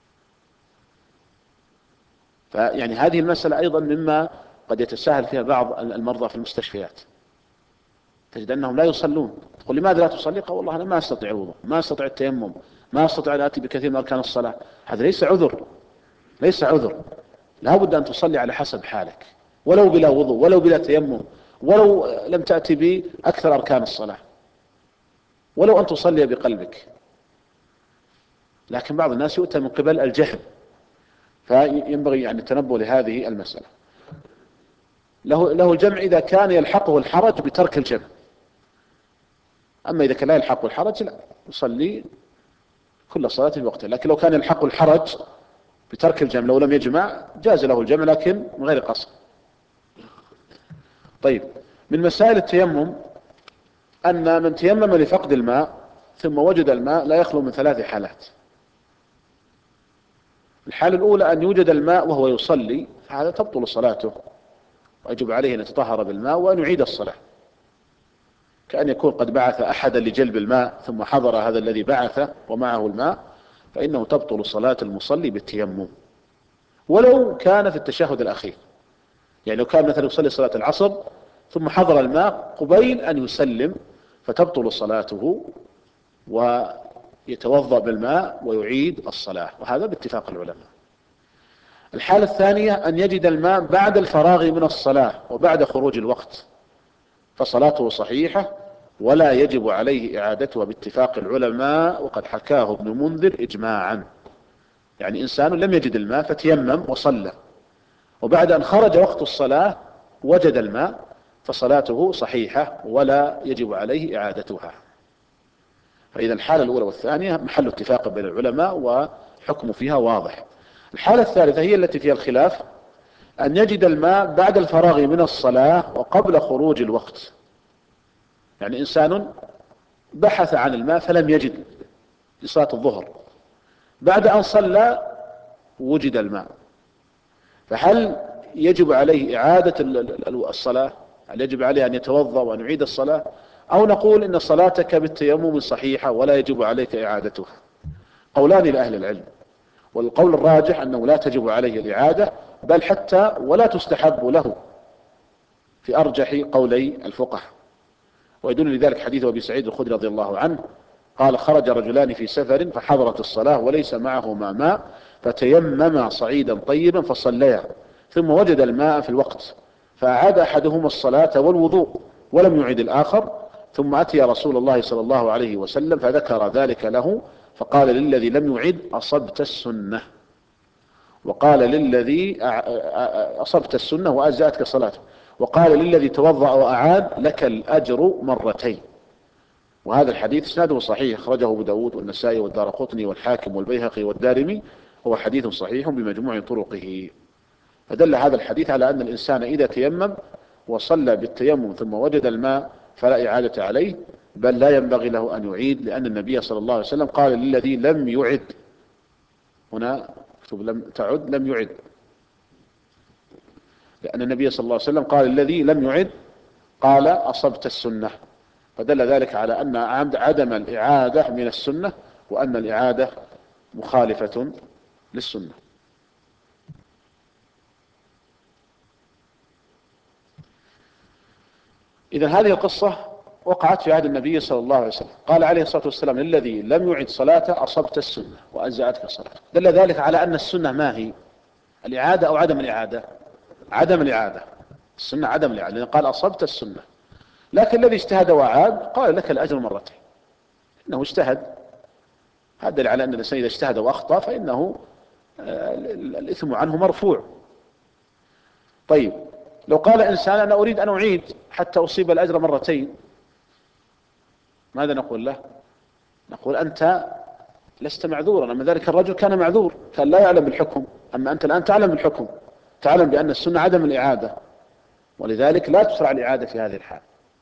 فيعني هذه المسألة أيضا مما قد يتساهل فيها بعض المرضى في المستشفيات، تجد أنهم لا يصلون. تقول لماذا لا تصلي؟ قال والله أنا ما أستطيع الوضوء، ما أستطيع التيمم، ما أستطيع أن آتي بكثير من أركان الصلاة. هذا ليس عذر، ليس عذر. لا بد أن تصلي على حسب حالك، ولو بلا وضوء، ولو بلا تيمم، ولو لم تأتي بأكثر أركان الصلاة، ولو أن تصلي بقلبك. لكن بعض الناس يؤتى من قبل الجهل، فينبغي يعني التنبه لهذه المسألة. له له الجمع إذا كان يلحقه الحرج بترك الجمع، أما إذا كان لا يلحقه الحرج لا يصلي كل صلاة في وقتها. لكن لو كان يلحقه الحرج بترك الجمع لو لم يجمع جاز له الجمع لكن من غير قصر. طيب، من مسائل التيمم أن من تيمم لفقد الماء ثم وجد الماء لا يخلو من ثلاث حالات. الحالة الأولى أن يوجد الماء وهو يصلي، فهذا تبطل صلاته ويجب عليه أن يتطهر بالماء وأن يعيد الصلاة، كأن يكون قد بعث أحدا لجلب الماء ثم حضر هذا الذي بعث ومعه الماء، فإنه تبطل صلاة المصلي بالتيمم ولو كان في التشهد الأخير. يعني لو كان مثلا يصلي صلاة العصر ثم حضر الماء قبيل أن يسلم فتبطل صلاته ويتوضأ بالماء ويعيد الصلاة، وهذا باتفاق العلماء. الحالة الثانية أن يجد الماء بعد الفراغ من الصلاة وبعد خروج الوقت، فصلاته صحيحة ولا يجب عليه إعادتها باتفاق العلماء، وقد حكاه ابن منذر إجماعا. يعني إنسان لم يجد الماء فتيمم وصلى، وبعد أن خرج وقت الصلاة وجد الماء، فصلاته صحيحة ولا يجب عليه إعادتها. فإذا الحالة الأولى والثانية محل اتفاق بين العلماء وحكم فيها واضح. الحالة الثالثة هي التي فيها الخلاف، أن يجد الماء بعد الفراغ من الصلاة وقبل خروج الوقت. يعني إنسان بحث عن الماء فلم يجد لصلاة الظهر، بعد أن صلى وجد الماء، فهل يجب عليه إعادة الصلاة؟ هل يجب عليه أن يتوضأ وأن يعيد الصلاة، أو نقول إن صلاتك بالتيمم صحيحة ولا يجب عليك إعادتها؟ قولان لأهل العلم، والقول الراجح أنه لا تجب عليه الإعادة، بل حتى ولا تستحب له في أرجح قولي الفقهاء. ويدل لذلك حديث أبي سعيد الخدري رضي الله عنه قال: خرج رجلان في سفر فحضرت الصلاة وليس معهما ماء فتيمما صعيدا طيبا فصليا، ثم وجد الماء في الوقت فأعاد أحدهما الصلاة والوضوء ولم يعد الآخر، ثم أتي رسول الله صلى الله عليه وسلم فذكر ذلك له، فقال للذي لم يعد: أصبت السنة. وقال للذي أصبت السنة وأجزأتك صلاته. وقال للذي توضأ وأعاد: لك الأجر مرتين. وهذا الحديث اسناده صحيح، أخرجه أبو داود والنسائي والدارقطني والحاكم والبيهقي والدارمي، هو حديث صحيح بمجموع طرقه. فدل هذا الحديث على أن الإنسان إذا تيمم وصلى بالتيمم ثم وجد الماء فلا إعادة عليه، بل لا ينبغي له أن يعيد، لأن النبي صلى الله عليه وسلم قال للذي لم يعد، هنا اكتب لم تعد لم يعد، لأن النبي صلى الله عليه وسلم قال الذي لم يعد قال: أصبت السنة. فدل ذلك على أن عدم الإعادة من السنة، وأن الإعادة مخالفة للسنة. إذن هذه القصة وقعت في عهد النبي صلى الله عليه وسلم، قال عليه الصلاة والسلام: للذي لم يعد صلاته أصبت السنة وأجزأتك صلاته. دل ذلك على أن السنة ما هي؟ الإعادة أو عدم الإعادة؟ عدم الإعادة. السنة عدم الإعادة، لأن قال أصبت السنة. لكن الذي اجتهد وعاد قال: لك الأجر مرتين، إنه اجتهد. هذا دليل على أن الإنسان إذا اجتهد وأخطأ فإنه الإثم عنه مرفوع. طيب، لو قال إنسان: أنا أريد أن أعيد حتى أصيب الأجر مرتين، ماذا نقول له؟ نقول: أنت لست معذورا، أما ذلك الرجل كان معذور، كان لا يعلم بالحكم، أما أنت الآن تعلم بالحكم، تعلم بأن السنة عدم الإعادة، ولذلك لا تشرع الإعادة في هذه الحال.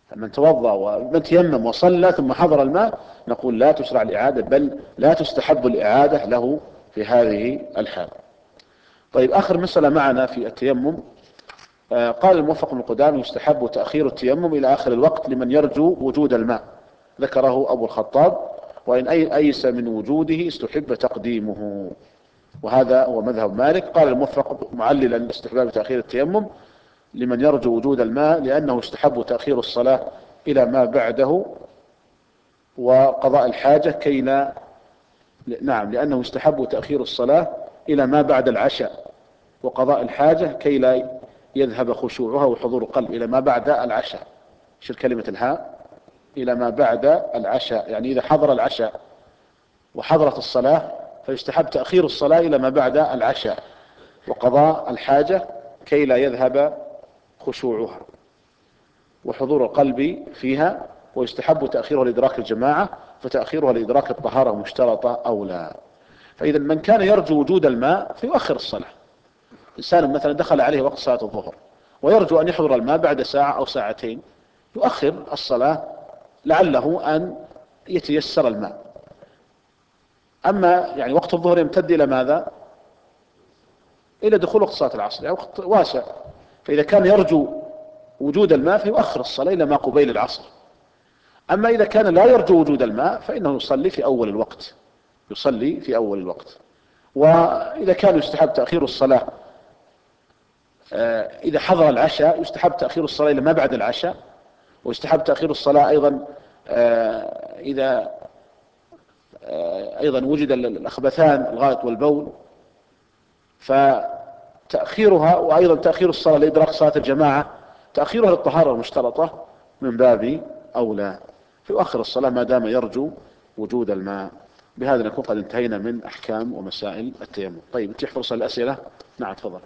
من توضأ ومن تيمم وصلى ثم حضر الماء نقول لا تشرع الإعادة، بل لا تستحب الإعادة له في هذه الحال. طيب، آخر مسألة معنا في التيمم. آه قال الموفق بن قدامة يستحب تأخير التيمم إلى آخر الوقت لمن يرجو وجود الماء، ذكره أبو الخطاب، وإن أي أيس من وجوده استحب تقديمه، وهذا هو مذهب مالك. قال الموفق معللا استحباب تأخير التيمم لمن يرجو وجود الماء لأنه استحب تأخير الصلاة إلى ما بعده وقضاء الحاجة كي لا نعم لأنه يستحب تأخير الصلاة إلى ما بعد العشاء وقضاء الحاجة كي لا يذهب خشوعها وحضور القلب. إلى ما بعد العشاء، شيل كلمة الهاء، إلى ما بعد العشاء، يعني إذا حضر العشاء وحضرت الصلاة فيستحب تأخير الصلاة إلى ما بعد العشاء وقضاء الحاجة كي لا يذهب خشوعها وحضور القلب فيها، ويستحب تأخيرها لإدراك الجماعة، فتأخيرها لإدراك الطهارة مشترطة أو لا. فإذا من كان يرجو وجود الماء فيؤخر الصلاة. إنسان مثلا دخل عليه وقت صلاة الظهر ويرجو أن يحضر الماء بعد ساعة أو ساعتين، يؤخر الصلاة لعله أن يتيسر الماء. أما يعني وقت الظهر يمتد إلى ماذا؟ إلى دخول وقت صلاة العصر، يعني وقت واسع. فإذا كان يرجو وجود الماء فيؤخر الصلاة إلى ما قبيل العصر. أما إذا كان لا يرجو وجود الماء فإنه يصلي في أول الوقت، يصلي في أول الوقت. وإذا كان يستحب تأخير الصلاة إذا حضر العشاء يستحب تأخير الصلاة إلى ما بعد العشاء، ويستحب تأخير الصلاة أيضا إذا أيضا وجد الأخبثان الغائط والبول، فتأخيرها وأيضا تأخير الصلاة لإدراك صلاة الجماعة تأخيرها للطهارة المشترطة من باب أولى، فيؤخر الصلاة ما دام يرجو وجود الماء. بهذا نكون قد انتهينا من أحكام ومسائل التيمم. طيب، نتيح فرصة للأسئلة. نعم تفضل.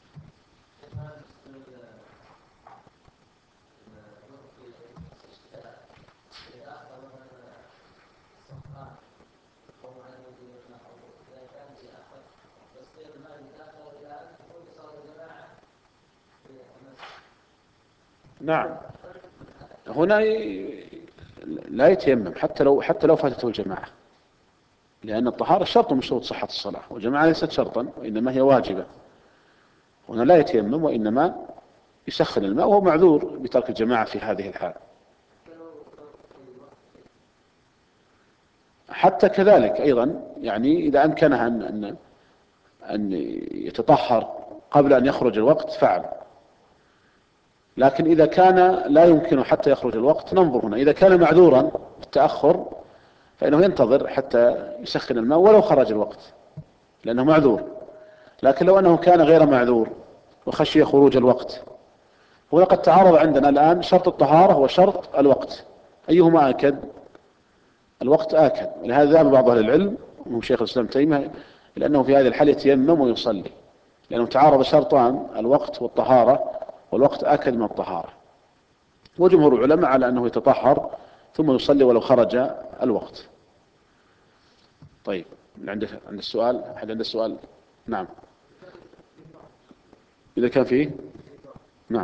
نعم، هنا لا يتيمم حتى لو حتى لو فاتته الجماعة، لأن الطهارة شرط من شروط صحة الصلاة، والجماعة ليست شرطا وإنما هي واجبة. هنا لا يتيمم وإنما يسخن الماء، وهو معذور بترك الجماعة في هذه الحال. حتى كذلك أيضا، يعني إذا أمكنها أن أن أن يتطهر قبل أن يخرج الوقت فعل، لكن إذا كان لا يمكن حتى يخرج الوقت ننظر هنا. إذا كان معذورا بالتأخر فإنه ينتظر حتى يسخن الماء ولو خرج الوقت لأنه معذور. لكن لو أنه كان غير معذور وخشي خروج الوقت، هنا قد تعارض عندنا الآن شرط الطهارة وشرط الوقت، أيهما آكد؟ الوقت آكد. ولهذا ذهب بعض أهل العلم وهم شيخ الإسلام تيمية لأنه في هذه الحالة يتيمم ويصلي، لأنه تعارض شرطان الوقت والطهارة، والوقت آكد من الطهارة. وجمهور العلماء على أنه يتطهر ثم يصلي ولو خرج الوقت. طيب، عند عند السؤال أحد عند السؤال؟ نعم، إذا كان فيه. نعم.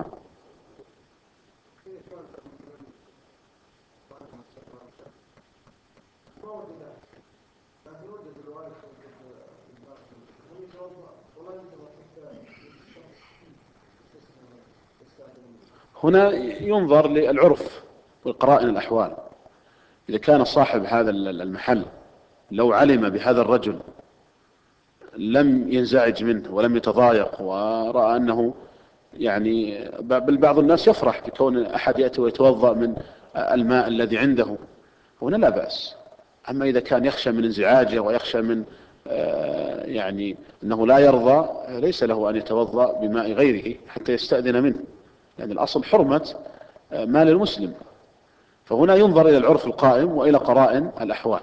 هنا ينظر للعرف والقرائن الأحوال. إذا كان صاحب هذا المحل لو علم بهذا الرجل لم ينزعج منه ولم يتضايق، ورأى أنه يعني بل بعض الناس يفرح بكون أحد يأتي ويتوضأ من الماء الذي عنده، هنا لا بأس. أما إذا كان يخشى من انزعاجه ويخشى من يعني أنه لا يرضى، ليس له أن يتوضأ بماء غيره حتى يستأذن منه، لأن الأصل حرمة مال المسلم. فهنا ينظر إلى العرف القائم وإلى قرائن الأحوال.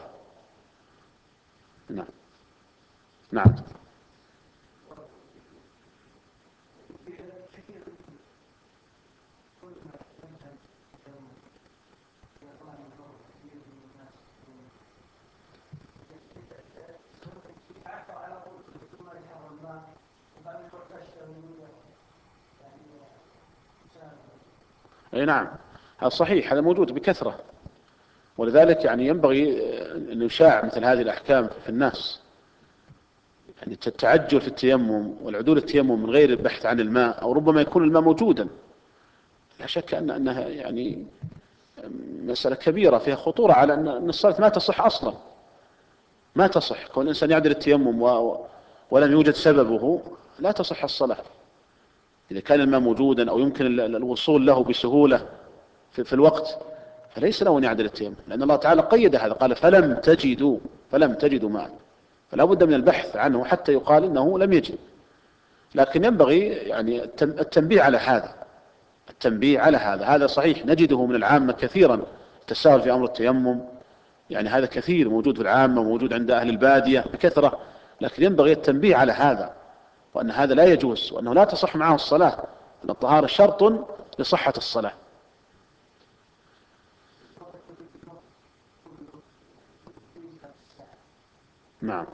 نعم. نعم. أي نعم، هذا صحيح، هذا موجود بكثرة، ولذلك يعني ينبغي أن يشاع مثل هذه الأحكام في الناس، يعني التعجل في التيمم والعدول التيمم من غير البحث عن الماء، أو ربما يكون الماء موجودا. لا شك أن أنها يعني مسألة كبيرة فيها خطورة على أن الصلاة ما تصح أصلا، ما تصح. كون الإنسان يعدل التيمم ولم يوجد سببه لا تصح الصلاة. إذا كان الماء موجودا أو يمكن الوصول له بسهولة في الوقت فليس له أن يعدل التيمم، لأن الله تعالى قيد هذا، قال فلم تجدوا فلم تجدوا ماء، فلا بد من البحث عنه حتى يقال إنه لم يجد. لكن ينبغي يعني التنبيه على هذا، التنبيه على هذا. هذا صحيح نجده من العامة كثيرا، التساهل في أمر التيمم، يعني هذا كثير موجود في العامة وموجود عند أهل البادية بكثرة، لكن ينبغي التنبيه على هذا، وأن هذا لا يجوز، وأنه لا تصح معه الصلاة، أن الطهارة شرط لصحة الصلاة. نعم.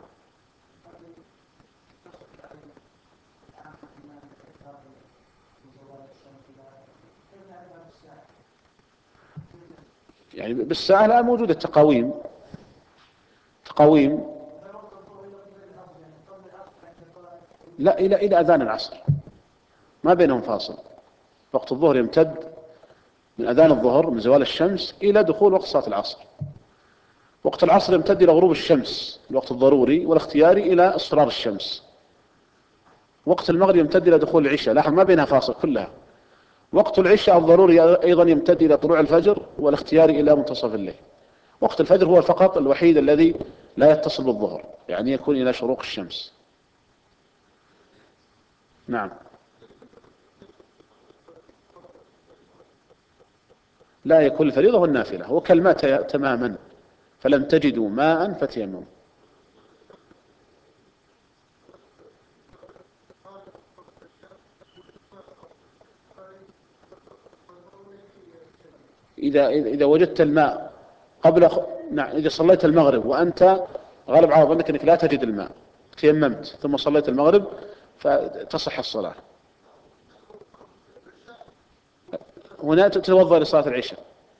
يعني بالساعة الآن موجودة التقاويم، تقاويم لا إلى إلى أذان العصر، ما بينهم فاصل. وقت الظهر يمتد من أذان الظهر من زوال الشمس إلى دخول وقت صلاة العصر. وقت العصر يمتد إلى غروب الشمس، الوقت الضروري والاختياري، إلى اصفرار الشمس. وقت المغرب يمتد إلى دخول العشاء، لاحظ ما بينها فاصل كلها. وقت العشاء الضروري أيضا يمتد إلى طلوع الفجر، والاختياري إلى منتصف الليل. وقت الفجر هو فقط الوحيد الذي لا يتصل بالظهر، يعني يكون إلى شروق الشمس. نعم. لا، يكون الفريضة والنافلة، هو كالماء تماما، فلم تجدوا ماء فتيمموا. إذا إذا وجدت الماء قبل خ... نعم، إذا صليت المغرب وأنت غالب على ظنك أنك لا تجد الماء، تيممت ثم صليت المغرب، فتصح الصلاة. هنا تتوضأ لصلاة العشاء،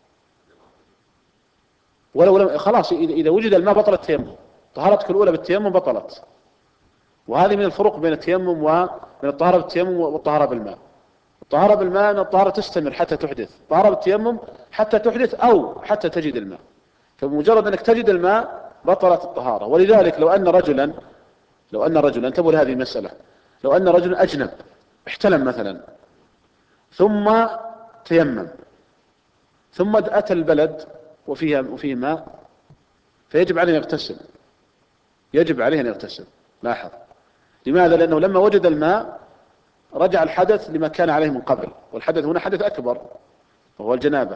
ولو لم خلاص إذا وجد الماء بطل التيمم، طهارتك الأولى بالتيمم بطلت. وهذه من الفروق بين التيمم ومن الطهارة بالتيمم والطهارة بالماء. الطهارة بالماء أن الطهارة تستمر حتى تحدث، الطهارة بالتيمم حتى تحدث أو حتى تجد الماء. فبمجرد أنك تجد الماء بطلت الطهارة. ولذلك لو أن رجلا لو أن رجلا انتبهوا لهذه المسألة، لو أن رجلا أجنب احتلم مثلا ثم تيمم، ثم أتى البلد وفيها وفيه ماء، فيجب عليه أن يغتسل، يجب عليه أن يغتسل. لاحظ، لماذا؟ لأنه لما وجد الماء رجع الحدث لما كان عليه من قبل، والحدث هنا حدث أكبر وهو الجنابة،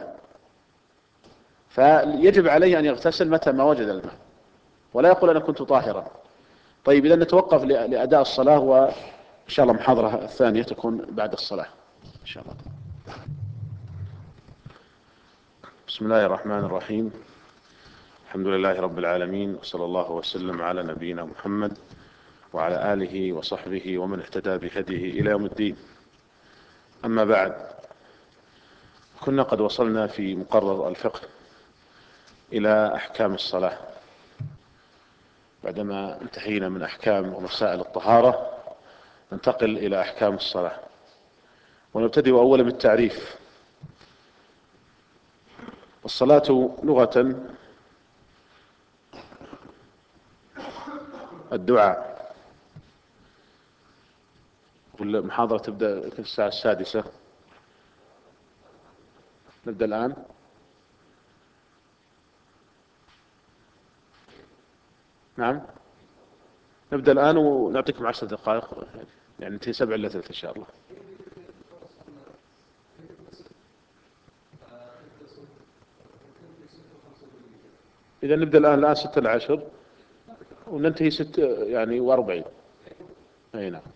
فيجب عليه أن يغتسل متى ما وجد الماء، ولا يقول أنا كنت طاهرا. طيب إذا نتوقف لأداء الصلاة، وإن شاء الله محاضرة الثانية تكون بعد الصلاة إن شاء الله. بسم الله الرحمن الرحيم، الحمد لله رب العالمين، وصلى الله وسلم على نبينا محمد وعلى آله وصحبه ومن اهتدى بهديه إلى يوم الدين. أما بعد، كنا قد وصلنا في مقرر الفقه إلى أحكام الصلاة، بعدما انتهينا من أحكام ومسائل الطهارة ننتقل إلى أحكام الصلاة، ونبتدئ أولا بالتعريف. الصلاة لغة الدعاء. والمحاضرة تبدأ في الساعة السادسة، نبدأ الآن. نعم، نبدأ الآن ونعطيكم عشر دقائق، يعني انتهي سبع إلا ثلث إن شاء الله. إذا نبدأ الآن الآن ستة العشر وننتهي ست يعني وأربعين. أي نعم.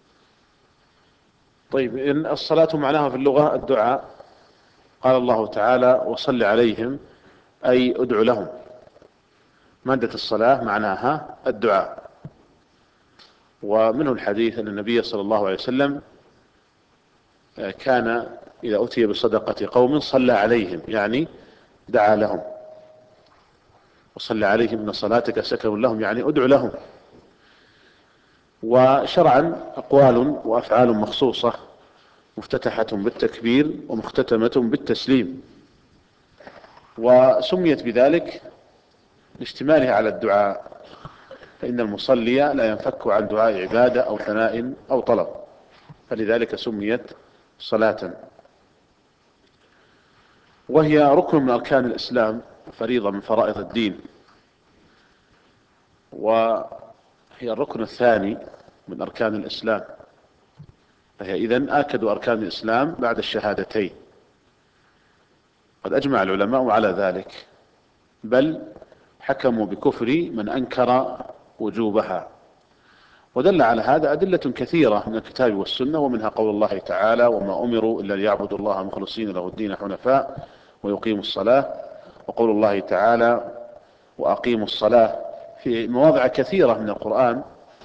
طيب، إن الصلاة معناها في اللغة الدعاء. قال الله تعالى وصل عليهم، أي ادع لهم. مادة الصلاة معناها الدعاء. ومنه الحديث أن النبي صلى الله عليه وسلم كان إذا أتي بصدقة قوم صلى عليهم، يعني دعا لهم، وصلى عليهم إن صلاتك سكن لهم، يعني أدع لهم. وشرعا أقوال وأفعال مخصوصة مفتتحة بالتكبير ومختتمة بالتسليم، وسميت بذلك لاشتمالها على الدعاء، فإن المصلي لا ينفك عن دعاء عبادة أو ثناء أو طلب، فلذلك سميت صلاة. وهي ركن من أركان الإسلام، فريضة من فرائض الدين، وهي الركن الثاني من أركان الإسلام، فهي إذن آكد أركان الإسلام بعد الشهادتين. قد أجمع العلماء على ذلك، بل حكموا بكفر من أنكر وجوبها، ودل على هذا أدلة كثيرة من الكتاب والسنة، ومنها قول الله تعالى: وما أمروا إلا ليعبدوا الله مخلصين له الدين حنفاء ويقيموا الصلاة، وقول الله تعالى: وأقيموا الصلاة، في مواضع كثيرة من القرآن.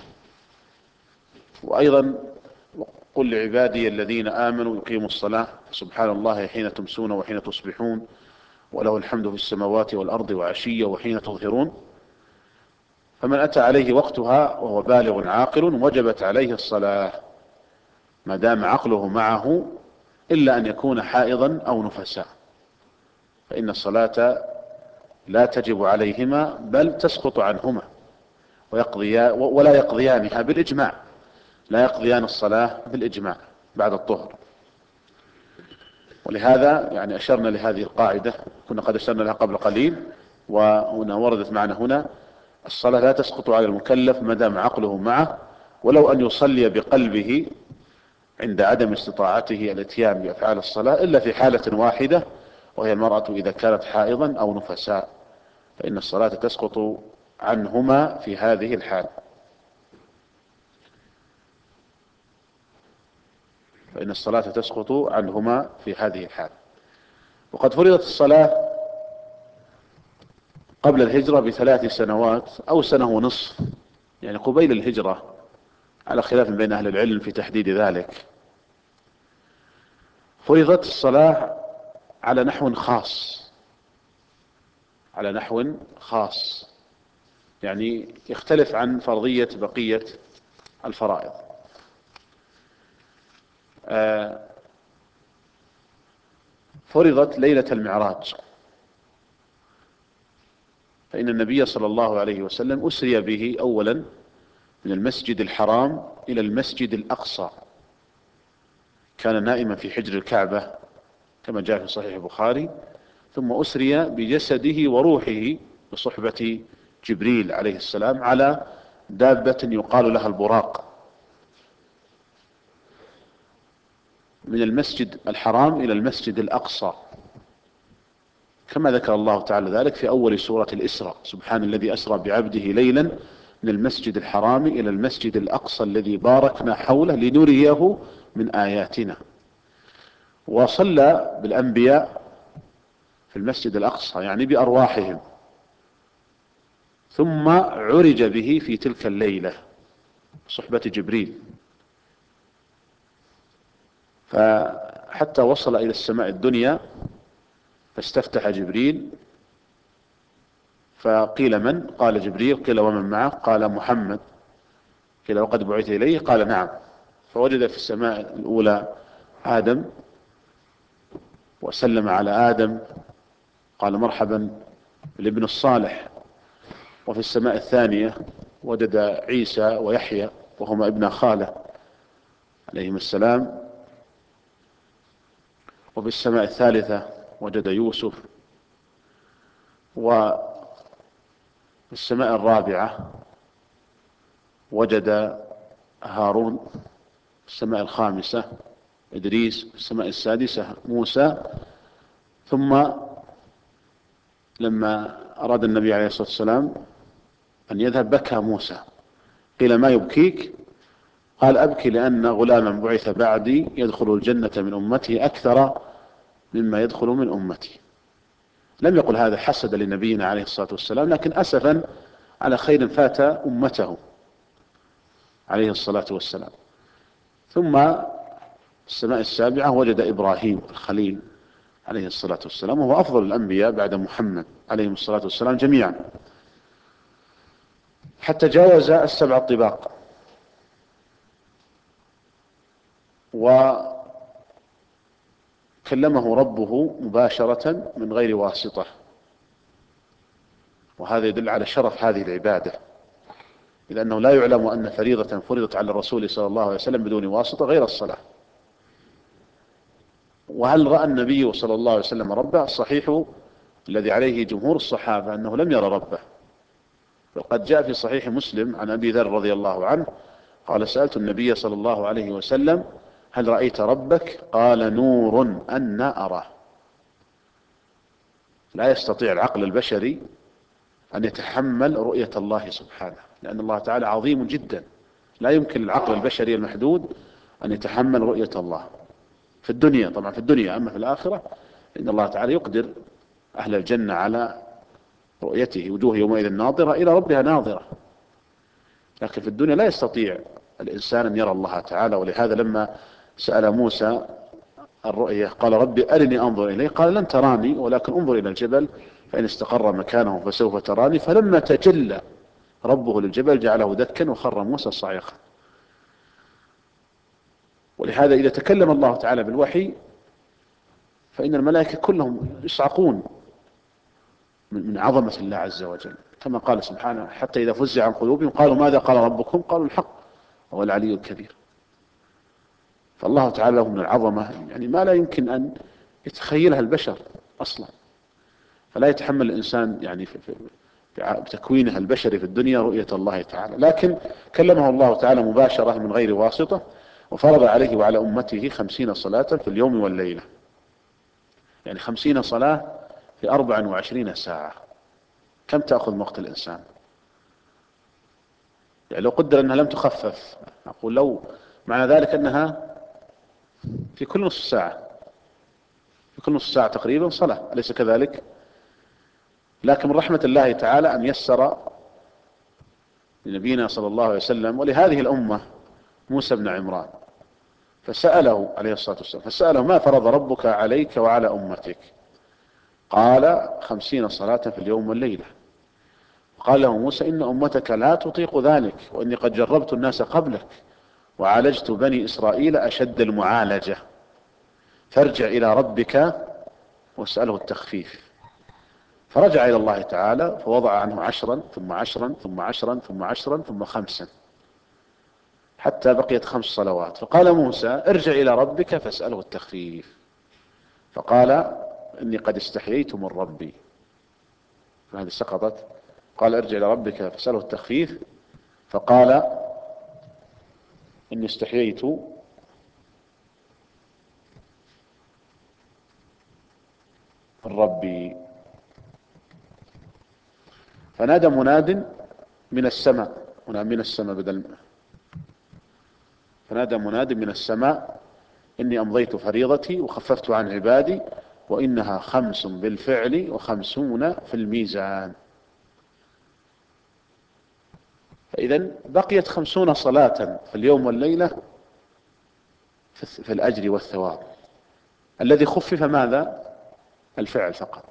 وأيضا: قل لعبادي الذين آمنوا يقيموا الصلاة، سبحان الله حين تمسون وحين تصبحون وله الحمد في السماوات والأرض وعشيا وحين تظهرون. فمن أتى عليه وقتها وهو بالغ عاقل وجبت عليه الصلاة ما دام عقله معه، إلا أن يكون حائضا أو نفساء، فإن الصلاة لا تجب عليهما بل تسقط عنهما، ويقضيا ولا يقضيانها بالإجماع، لا يقضيان الصلاة بالإجماع بعد الطهر. ولهذا يعني أشرنا لهذه القاعدة، كنا قد أشرنا لها قبل قليل، وهنا وردت معنا هنا: الصلاة لا تسقط على المكلف ما دام عقله معه، ولو أن يصلي بقلبه عند عدم استطاعته الاتيان بأفعال الصلاة، إلا في حالة واحدة، وهي المرأة إذا كانت حائضا أو نفساء، فإن الصلاة تسقط عنهما في هذه الحال. فإن الصلاة تسقط عنهما في هذه الحال. وقد فرضت الصلاة قبل الهجرة بثلاث سنوات أو سنة ونصف، يعني قبيل الهجرة، على خلاف بين أهل العلم في تحديد ذلك. فرضت الصلاة على نحو خاص، على نحو خاص، يعني يختلف عن فرضية بقية الفرائض. فرضت ليلة المعراج، فإن النبي صلى الله عليه وسلم أسري به أولا من المسجد الحرام إلى المسجد الأقصى، كان نائما في حجر الكعبة كما جاء في صحيح البخاري، ثم أسري بجسده وروحه بصحبة جبريل عليه السلام على دابة يقال لها البراق، من المسجد الحرام إلى المسجد الأقصى، كما ذكر الله تعالى ذلك في أول سورة الإسراء: سبحان الذي أسرى بعبده ليلا من المسجد الحرام إلى المسجد الأقصى الذي باركنا حوله لنريه من آياتنا. وصلى بالأنبياء في المسجد الأقصى يعني بأرواحهم، ثم عرج به في تلك الليلة صحبة جبريل، فحتى وصل إلى السماء الدنيا، فاستفتح جبريل، فقيل: من؟ قال: جبريل. قيل: ومن معه؟ قال: محمد. قيل: وقد بعث إليه؟ قال: نعم. فوجد في السماء الأولى آدم، وسلم على آدم، قال: مرحبا بالابن الصالح. وفي السماء الثانية وجد عيسى ويحيى وهما ابن خاله عليهما السلام. وفي السماء الثالثة وجد يوسف. وفي السماء الرابعة وجد هارون. في السماء الخامسة إدريس. في السماء السادسة موسى. ثم لما أراد النبي عليه الصلاة والسلام أن يذهب بكى موسى. قيل: ما يبكيك؟ قال: أبكي لأن غلاما بعث بعدي يدخل الجنة من أمته أكثر مما يدخل من أمتي. لم يقل هذا حسد لنبينا عليه الصلاة والسلام، لكن أسفا على خير فات أمته عليه الصلاة والسلام. ثم السماء السابعة وجد إبراهيم الخليل عليه الصلاة والسلام، وهو أفضل الأنبياء بعد محمد عليهم الصلاة والسلام جميعا، حتى جاوز السبع الطباق، وكلمه ربه مباشرة من غير واسطة، وهذا يدل على شرف هذه العبادة، إذ أنه لا يعلم أن فريضة فرضت على الرسول صلى الله عليه وسلم بدون واسطة غير الصلاة. وهل رأى النبي صلى الله عليه وسلم ربه؟ الصحيح الذي عليه جمهور الصحابة أنه لم يرى ربه، وقد جاء في صحيح مسلم عن أبي ذر رضي الله عنه قال: سألت النبي صلى الله عليه وسلم: هل رأيت ربك؟ قال: نور أنا أراه. لا يستطيع العقل البشري أن يتحمل رؤية الله سبحانه، لأن الله تعالى عظيم جدا، لا يمكن العقل البشري المحدود أن يتحمل رؤية الله في الدنيا، طبعا في الدنيا، أما في الآخرة إن الله تعالى يقدر أهل الجنة على رؤيته، وجوه يومئذ ناظرة إلى ربها ناظرة، لكن في الدنيا لا يستطيع الإنسان أن يرى الله تعالى. ولهذا لما سأل موسى الرؤية قال: ربي أرني أنظر إليه، قال: لن تراني ولكن انظر إلى الجبل فإن استقر مكانه فسوف تراني. فلما تجلى ربه للجبل جعله دكا وخر موسى صاعقا. ولهذا إذا تكلم الله تعالى بالوحي فإن الملائكة كلهم يصعقون من عظمة الله عز وجل، كما قال سبحانه: حتى إذا فزع عن قلوبهم قالوا ماذا قال ربكم؟ قالوا الحق وهو العلي الكبير. فالله تعالى له من العظمة يعني ما لا يمكن أن يتخيلها البشر أصلا، فلا يتحمل الإنسان يعني في في بتكوينها البشري في الدنيا رؤية الله تعالى. لكن كلمه الله تعالى مباشرة من غير واسطة، وفرض عليه وعلى أمته خمسين صلاة في اليوم والليلة، يعني خمسين صلاة في أربع وعشرين ساعة. كم تأخذ وقت الإنسان؟ يعني لو قدر أنها لم تخفف، أقول لو معنى ذلك أنها في كل نصف ساعة، في كل نصف ساعة تقريبا صلاة، أليس كذلك؟ لكن من رحمة الله تعالى أن يسر لنبينا صلى الله عليه وسلم ولهذه الأمة موسى بن عمران، فسأله عليه الصلاة والسلام، فسأله: ما فرض ربك عليك وعلى أمتك؟ قال: خمسين صلاة في اليوم والليلة. قال له موسى: إن أمتك لا تطيق ذلك، وإني قد جربت الناس قبلك وعالجت بني إسرائيل أشد المعالجة، فارجع إلى ربك واسأله التخفيف. فرجع إلى الله تعالى فوضع عنه عشرا ثم عشرا ثم عشرا ثم عشرا ثم خمسا حتى بقيت خمس صلوات. فقال موسى: ارجع إلى ربك فاسأله التخفيف. فقال: إني قد استحييت من ربي، فهذه سقطت. قال: ارجع إلى ربك فاسأله التخفيف. فقال: إني استحييت من ربي. فنادى مناد من السماء، هنا من السماء بدل، فنادى مناد من السماء: إني أمضيت فريضتي وخففت عن عبادي، وإنها خمس بالفعل وخمسون في الميزان. فإذا بقيت خمسون صلاة في اليوم والليلة في الأجر والثواب. الذي خفف ماذا؟ الفعل فقط.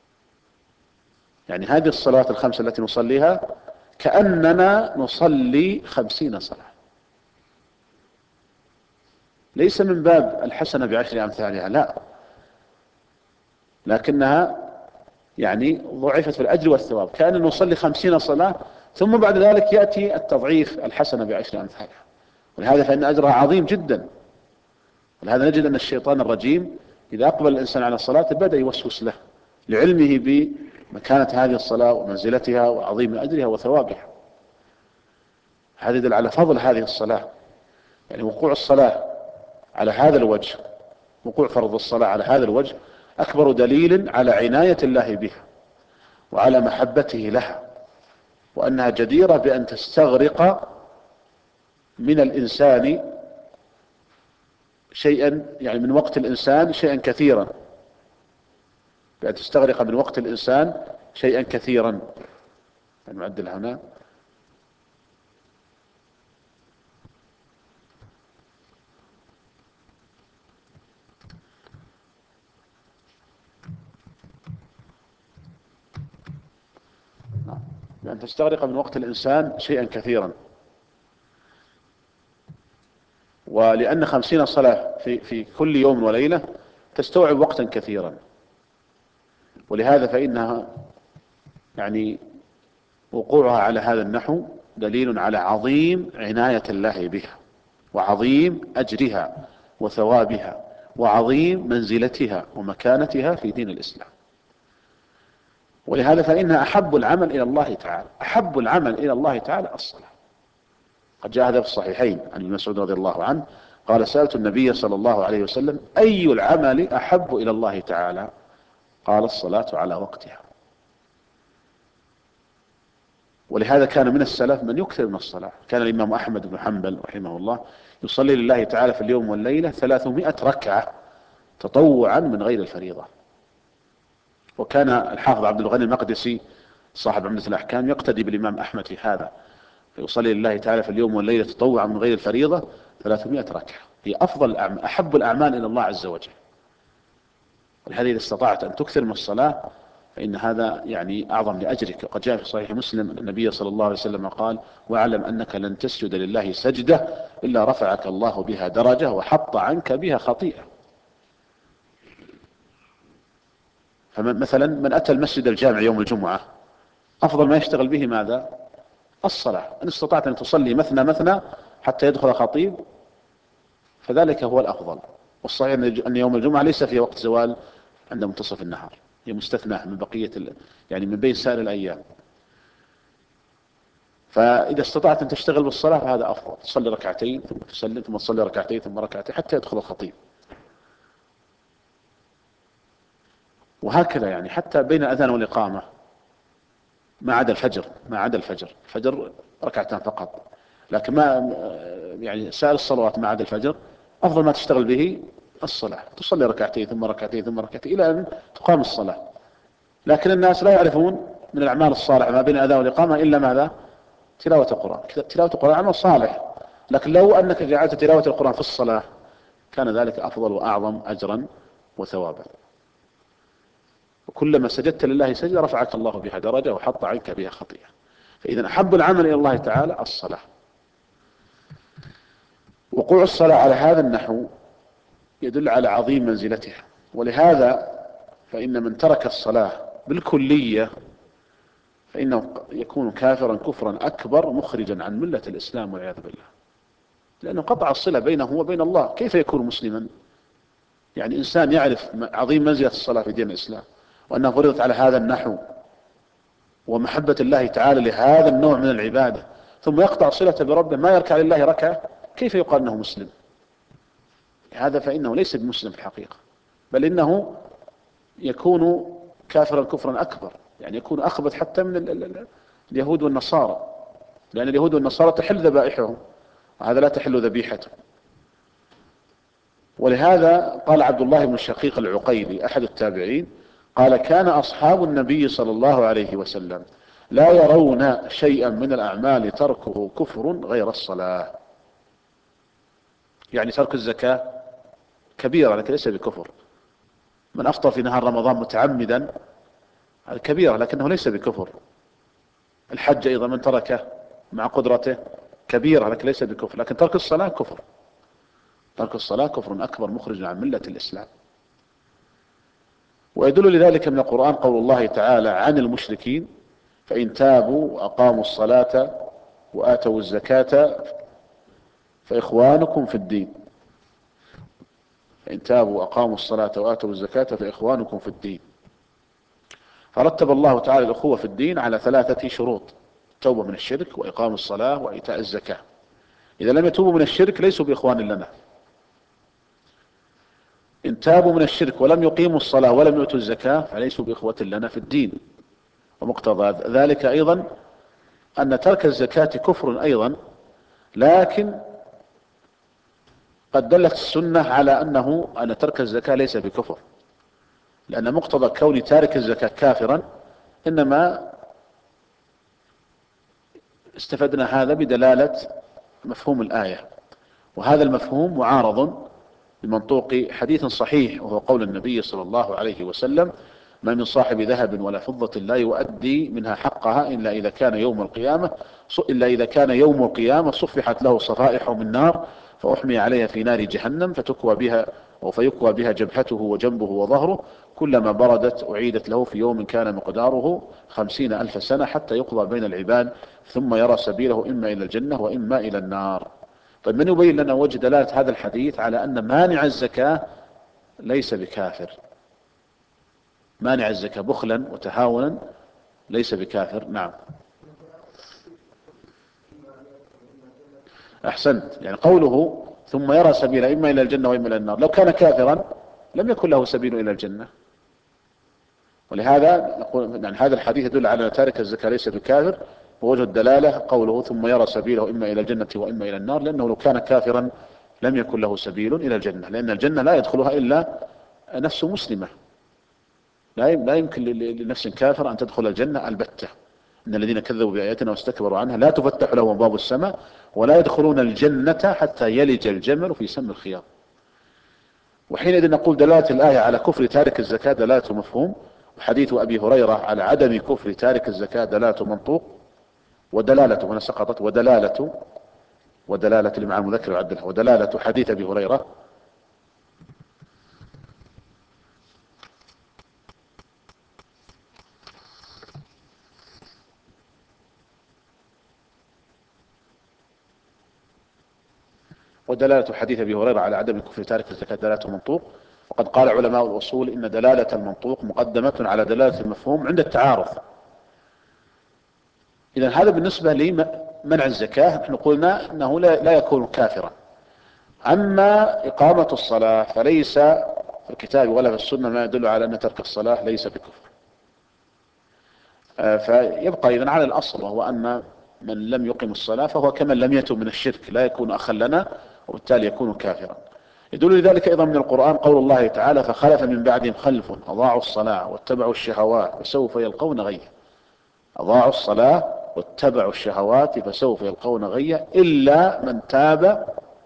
يعني هذه الصلاة الخمسة التي نصليها كأننا نصلي خمسين صلاة، ليس من باب الحسنة بعشر أمثالها، لا، لكنها يعني ضعفت في الأجر والثواب، كأننا نصلي خمسين صلاة ثم بعد ذلك يأتي التضعيف الحسنة بعشر أمثالها. ولهذا فإن أجرها عظيم جدا. ولهذا نجد أن الشيطان الرجيم إذا أقبل الإنسان على الصلاة بدأ يوسوس له لعلمه بمكانة هذه الصلاة ومنزلتها وعظيم أجرها وثوابها. هذا يدل على فضل هذه الصلاة، يعني وقوع الصلاة على هذا الوجه، وقوع فرض الصلاة على هذا الوجه أكبر دليل على عناية الله بها وعلى محبته لها، وأنها جديرة بأن تستغرق من الإنسان شيئا، يعني من وقت الإنسان شيئا كثيرا، بأن تستغرق من وقت الإنسان شيئا كثيرا. المعدل هنا بأن تستغرق من وقت الإنسان شيئا كثيرا. ولأن خمسين صلاة في, في كل يوم وليلة تستوعب وقتا كثيرا، ولهذا فإنها يعني وقوعها على هذا النحو دليل على عظيم عناية الله بها، وعظيم أجرها وثوابها، وعظيم منزلتها ومكانتها في دين الإسلام. ولهذا فإنها أحب العمل إلى الله تعالى، أحب العمل إلى الله تعالى الصلاة. قد جاء هذا في الصحيحين عن ابن مسعود رضي الله عنه قال: سألت النبي صلى الله عليه وسلم: أي العمل أحب إلى الله تعالى؟ قال: الصلاة على وقتها. ولهذا كان من السلف من يكثر من الصلاة. كان الإمام أحمد بن حنبل رحمه الله يصلي لله تعالى في اليوم والليلة ثلاثمائة ركعة تطوعا من غير الفريضة. وكان الحافظ عبد الغني المقدسي صاحب عمدة الأحكام يقتدي بالإمام أحمد في هذا، فيصلي لله تعالى في اليوم والليلة تطوعا من غير الفريضة ثلاثمائة ركعة. هي أفضل الأعمال، أحب الأعمال إلى الله عز وجل. ولهذا إذا استطعت أن تكثر من الصلاة فإن هذا يعني أعظم لأجرك. وقد جاء في صحيح مسلم النبي صلى الله عليه وسلم قال: واعلم أنك لن تسجد لله سجدة إلا رفعك الله بها درجة وحط عنك بها خطيئة. فمثلا من أتى المسجد الجامع يوم الجمعة أفضل ما يشتغل به ماذا؟ الصلاة. إن استطعت أن تصلي مثنى مثنى حتى يدخل خطيب فذلك هو الأفضل. والصحيح أن يوم الجمعة ليس في وقت زوال عند منتصف النهار، هي مستثنى من بقية يعني من بين سائر الأيام. فإذا استطعت أن تشتغل بالصلاة فهذا أفضل. تصلي ركعتين ثم تسلم ثم تصلي ركعتين ثم ركعتين حتى يدخل الخطيب. وهكذا يعني حتى بين الأذان والإقامة ما عدا الفجر، ما عدا الفجر الفجر ركعتان فقط، لكن ما يعني سائر الصلوات ما عدا الفجر أفضل ما تشتغل به الصلاة. تصلي ركعتين ثم ركعتين ثم ركعتين إلى أن تقام الصلاة. لكن الناس لا يعرفون من الأعمال الصالحة ما بين الأذان والإقامة إلا ماذا؟ تلاوة القرآن. تلاوة القرآن عمل صالح، لكن لو أنك جعلت تلاوة القرآن في الصلاة كان ذلك أفضل وأعظم أجرا وثوابا. وكلما سجدت لله سجدة رفعك الله بها درجة وحط عنك بها خطيئة. فإذا أحب العمل إلى الله تعالى الصلاة. وقوع الصلاة على هذا النحو يدل على عظيم منزلتها. ولهذا فإن من ترك الصلاة بالكلية فإنه يكون كافرا كفرا أكبر مخرجا عن ملة الإسلام والعياذ بالله، لأنه قطع الصلة بينه وبين الله. كيف يكون مسلما؟ يعني إنسان يعرف عظيم منزلة الصلاة في دين الإسلام وأنها فرضت على هذا النحو ومحبة الله تعالى لهذا النوع من العبادة، ثم يقطع صلته بربه ما يركع لله ركعة، كيف يقال أنه مسلم؟ هذا فإنه ليس بمسلم في الحقيقة، بل إنه يكون كافرا كفرا أكبر، يعني يكون أخبث حتى من اليهود والنصارى، لأن اليهود والنصارى تحل ذبائحهم وهذا لا تحل ذبيحته. ولهذا قال عبد الله بن الشقيق العقيلي أحد التابعين قال: كان أصحاب النبي صلى الله عليه وسلم لا يرون شيئا من الأعمال تركه كفر غير الصلاة. يعني ترك الزكاة كبيرة لكن ليس بكفر. من أفطر في نهار رمضان متعمدا هذا كبيرة لكنه ليس بكفر. الحج أيضا من تركه مع قدرته كبيرة لكن ليس بكفر. لكن ترك الصلاة كفر، ترك الصلاة كفر أكبر مخرج عن ملة الإسلام. ويدل لذلك من القرآن قول الله تعالى عن المشركين: فإن تابوا وأقاموا الصلاة وآتوا الزكاة فإخوانكم في الدين. فإن تابوا وأقاموا الصلاة وآتوا الزكاة فإخوانكم في الدين. فرتب الله تعالى الأخوة في الدين على ثلاثة شروط: التوبة من الشرك وإقام الصلاة وإيتاء الزكاة. إذا لم يتوبوا من الشرك ليسوا بإخوان لنا. إن تابوا من الشرك ولم يقيموا الصلاة ولم يؤتوا الزكاة فليسوا بإخوة لنا في الدين. ومقتضى ذلك أيضا أن ترك الزكاة كفر أيضا، لكن قد دلت السنة على أنه أن ترك الزكاة ليس بكفر، لأن مقتضى كون تارك الزكاة كافرا إنما استفدنا هذا بدلالة مفهوم الآية، وهذا المفهوم معارض بمنطوق حديث صحيح وهو قول النبي صلى الله عليه وسلم: ما من صاحب ذهب ولا فضة لا يؤدي منها حقها إلا إذا كان يوم القيامة إلا إذا كان يوم القيامة صفحت له صفائح من نار فأحمي عليها في نار جهنم فتكوى بها أو فيكوى بها جبهته وجنبه وظهره كلما بردت أعيدت له في يوم كان مقداره خمسين ألف سنة حتى يقضى بين العباد ثم يرى سبيله إما إلى الجنة وإما إلى النار. طيب من يبين لنا وجه دلالة هذا الحديث على أن مانع الزكاة ليس بكافر؟ مانع الزكاة بخلا وتهاونا ليس بكافر. نعم أحسنت، يعني قوله ثم يرى سبيله إما إلى الجنة وإما إلى النار، لو كان كافرا لم يكن له سبيل إلى الجنة. ولهذا نقول يعني هذا الحديث يدل على أن تارك الزكاة ليس بكافر، ووجه الدلالة قوله ثم يرى سبيله إما إلى الجنة وإما إلى النار، لأنه لو كان كافرا لم يكن له سبيل إلى الجنة، لأن الجنة لا يدخلها إلا نفس مسلمة، لا يمكن لنفس كافر أن تدخل الجنة البتة. إن الذين كذبوا بآياتنا واستكبروا عنها لا تفتح لهم أبواب السماء ولا يدخلون الجنة حتى يلج الجمل في سم الخياط. وحينئذ نقول دلالة الآية على كفر تارك الزكاة دلالة مفهوم، وحديث أبي هريرة على عدم كفر تارك الزكاة دلالة منطوق، ودلالة هنا سقطت ودلالة ودلالة اللي مع المذكر وعدلها ودلالة حديث أبي هريرة ودلالة حديث أبي هريرة على عدم كفر تارك الزكاة دلالة منطوق. وقد قال علماء الأصول إن دلالة المنطوق مقدمة على دلالة المفهوم عند التعارض. إذا هذا بالنسبة لمنع الزكاة نحن قلنا أنه لا يكون كافرا. أما إقامة الصلاة فليس في الكتاب ولا في السنة ما يدل على أن ترك الصلاة ليس بكفر. فيبقى إذن على الأصل، وهو أن من لم يقم الصلاة فهو كمن لم يتب من الشرك، لا يكون أخا لنا وبالتالي يكون كافرا. يدل لذلك أيضا من القرآن قول الله تعالى فخلف من بعدهم خلف أضاعوا الصلاة واتبعوا الشهوات فسوف يلقون غيا. أضاعوا الصلاة واتبعوا الشهوات فسوف يلقون غيا إلا من تاب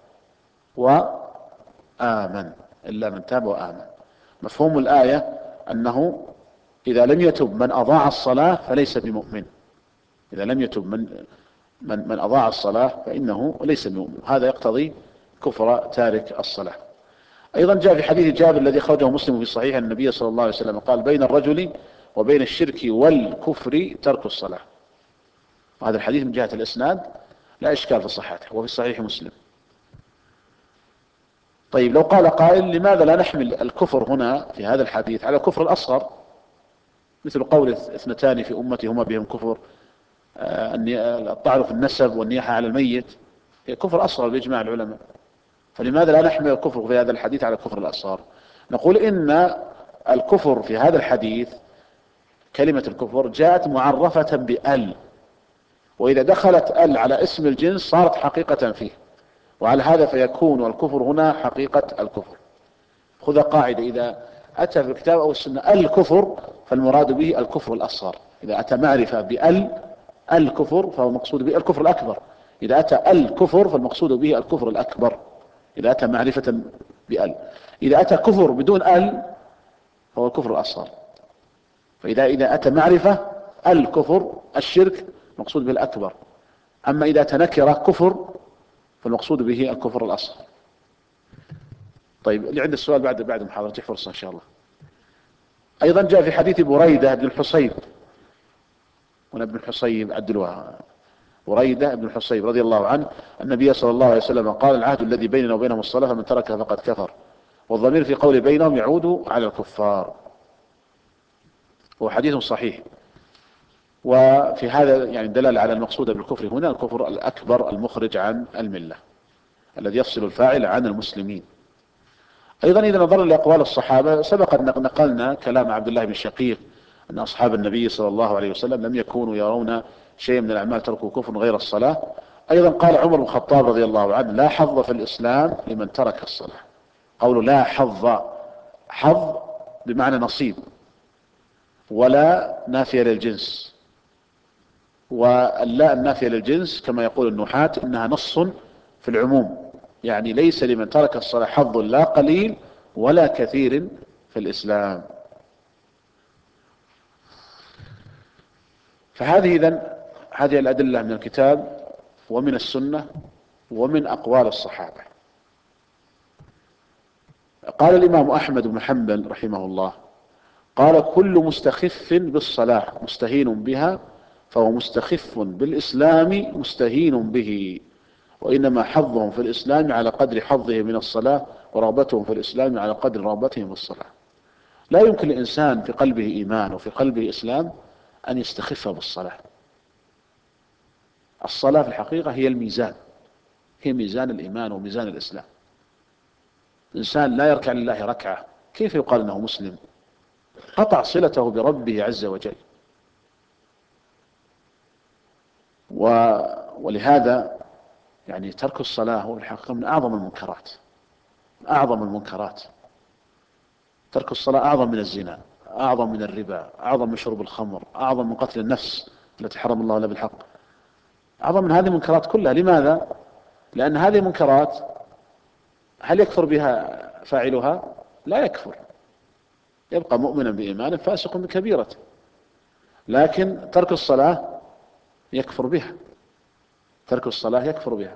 وآمن. إلا من تاب وآمن. مفهوم الآية أنه إذا لم يتب من أضاع الصلاة فليس بمؤمن. إذا لم يتب من من, من أضاع الصلاة فإنه ليس بمؤمن. هذا يقتضي كفر تارك الصلاة. أيضا جاء في حديث جابر الذي خرجه مسلم في صحيح النبي صلى الله عليه وسلم قال بين الرجل وبين الشرك والكفر ترك الصلاة. وهذا الحديث من جهة الإسناد لا إشكال في صحته وفي صحيح مسلم. طيب لو قال قائل لماذا لا نحمل الكفر هنا في هذا الحديث على الكفر الأصغر، مثل قول اثنتان في أمتي هما بهم كفر، الطعن في النسب والنياحة على الميت، هي كفر أصغر بإجماع العلماء، فلماذا لا نحمل الكفر في هذا الحديث على الكفر الأصغر؟ نقول إن الكفر في هذا الحديث كلمة الكفر جاءت معرفة بأل، وإذا دخلت أل على اسم الجنس صارت حقيقة فيه، وعلى هذا فيكون الكفر هنا حقيقة الكفر. خذ قاعدة إذا أتى في الكتاب أو السنة الكفر فالمراد به الكفر الأصغر. إذا أتى معرفة بأل الكفر فهو المقصود به الكفر الأكبر. إذا أتى الكفر فالمقصود به الكفر الأكبر إذا أتى معرفة بأل. إذا أتى كفر بدون أل فهو الكفر الأصغر. فإذا إذا أتى معرفة الكفر الشرك مقصود به الأكبر. أما إذا تنكر كفر فالمقصود به الكفر الأصغر. طيب اللي عنده السؤال بعد بعد محاضرة فرصة إن شاء الله. أيضا جاء في حديث بريدة بن الحصيب وأنا ابن الحصيب عدلوها بريدة بن الحصيب رضي الله عنه النبي صلى الله عليه وسلم قال العهد الذي بيننا وبينهم الصلاة فمن تركها فقد كفر، والضمير في قول بينهم يعود على الكفار. هو حديث صحيح، وفي هذا يعني دلالة على المقصود بالكفر هنا الكفر الأكبر المخرج عن الملة الذي يفصل الفاعل عن المسلمين. أيضا إذا نظرنا لأقوال الصحابة سبق أن نقلنا كلام عبد الله بن شقيق أن أصحاب النبي صلى الله عليه وسلم لم يكونوا يرون شيء من الأعمال تركوا كفر غير الصلاة. أيضا قال عمر بن الخطاب رضي الله عنه لا حظ في الإسلام لمن ترك الصلاة. قول لا حظ، حظ بمعنى نصيب، ولا نافية للجنس، واللا النافية للجنس كما يقول النحاة إنها نص في العموم، يعني ليس لمن ترك الصلاة حظ لا قليل ولا كثير في الإسلام. فهذه إذن هذه الأدلة من الكتاب ومن السنة ومن أقوال الصحابة. قال الإمام أحمد بن حنبل رحمه الله قال: كل مستخف بالصلاة مستهين بها فهو مستخف بالإسلام مستهين به، وإنما حظهم في الإسلام على قدر حظه من الصلاة، ورغبتهم في الإسلام على قدر رغبتهم في الصلاة. لا يمكن لإنسان في قلبه إيمان وفي قلبه إسلام أن يستخف بالصلاة. الصلاة في الحقيقة هي الميزان، هي ميزان الإيمان وميزان الإسلام. إنسان لا يركع لله ركعة كيف يقال أنه مسلم؟ قطع صلته بربه عز وجل. و... ولهذا يعني ترك الصلاة هو الحقيقة من أعظم المنكرات، أعظم المنكرات. ترك الصلاة أعظم من الزنا، أعظم من الربا، أعظم من شرب الخمر، أعظم من قتل النفس التي حرم الله إلا بالحق، أعظم من هذه المنكرات كلها. لماذا؟ لأن هذه المنكرات هل يكفر بها فاعلها؟ لا يكفر، يبقى مؤمنا بإيمانه فاسق بكبيرته. لكن ترك الصلاة يكفر بها، ترك الصلاة يكفر بها.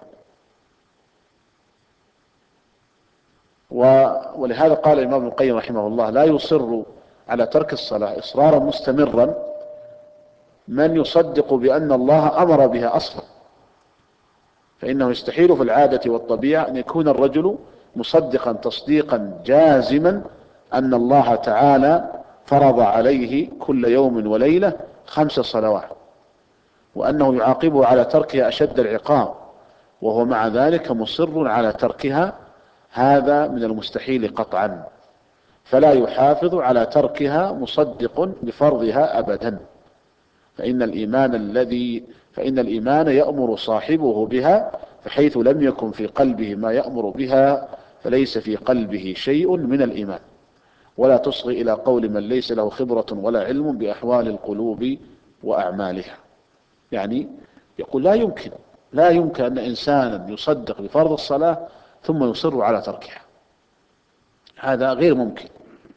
ولهذا قال الإمام ابن القيم رحمه الله: لا يصر على ترك الصلاة إصرارا مستمرا من يصدق بأن الله أمر بها أصلا، فإنه يستحيل في العادة والطبيعة أن يكون الرجل مصدقا تصديقا جازما أن الله تعالى فرض عليه كل يوم وليلة خمس صلوات، وأنه يعاقبه على تركها أشد العقاب، وهو مع ذلك مصر على تركها. هذا من المستحيل قطعا، فلا يحافظ على تركها مصدق بفرضها أبدا. فإن الإيمان الذي فإن الإيمان يأمر صاحبه بها، فحيث لم يكن في قلبه ما يأمر بها فليس في قلبه شيء من الإيمان. ولا تصغي إلى قول من ليس له خبرة ولا علم بأحوال القلوب وأعمالها. يعني يقول لا يمكن لا يمكن أن إنسانا يصدق بفرض الصلاة ثم يصر على تركها، هذا غير ممكن.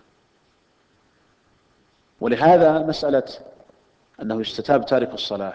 ولهذا مسألة أنه يستتاب تارك الصلاة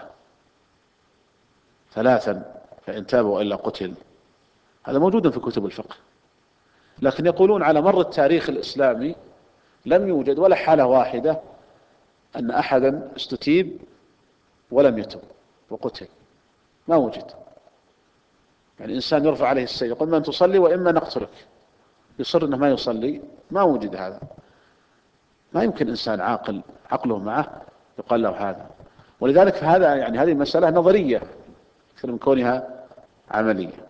ثلاثا فإن تاب وإلا قتل، هذا موجود في كتب الفقه، لكن يقولون على مر التاريخ الإسلامي لم يوجد ولا حالة واحدة أن أحدا استتيب ولم يتب وقتل، ما وجد. يعني إنسان يرفع عليه السيف يقول: من تصلي وإما نقتلك، يصر أنه ما يصلي، ما وجد هذا. ما يمكن إنسان عاقل عقله معه يقال له هذا. ولذلك فهذا يعني هذه مسألة نظرية أكثر من كونها عملية.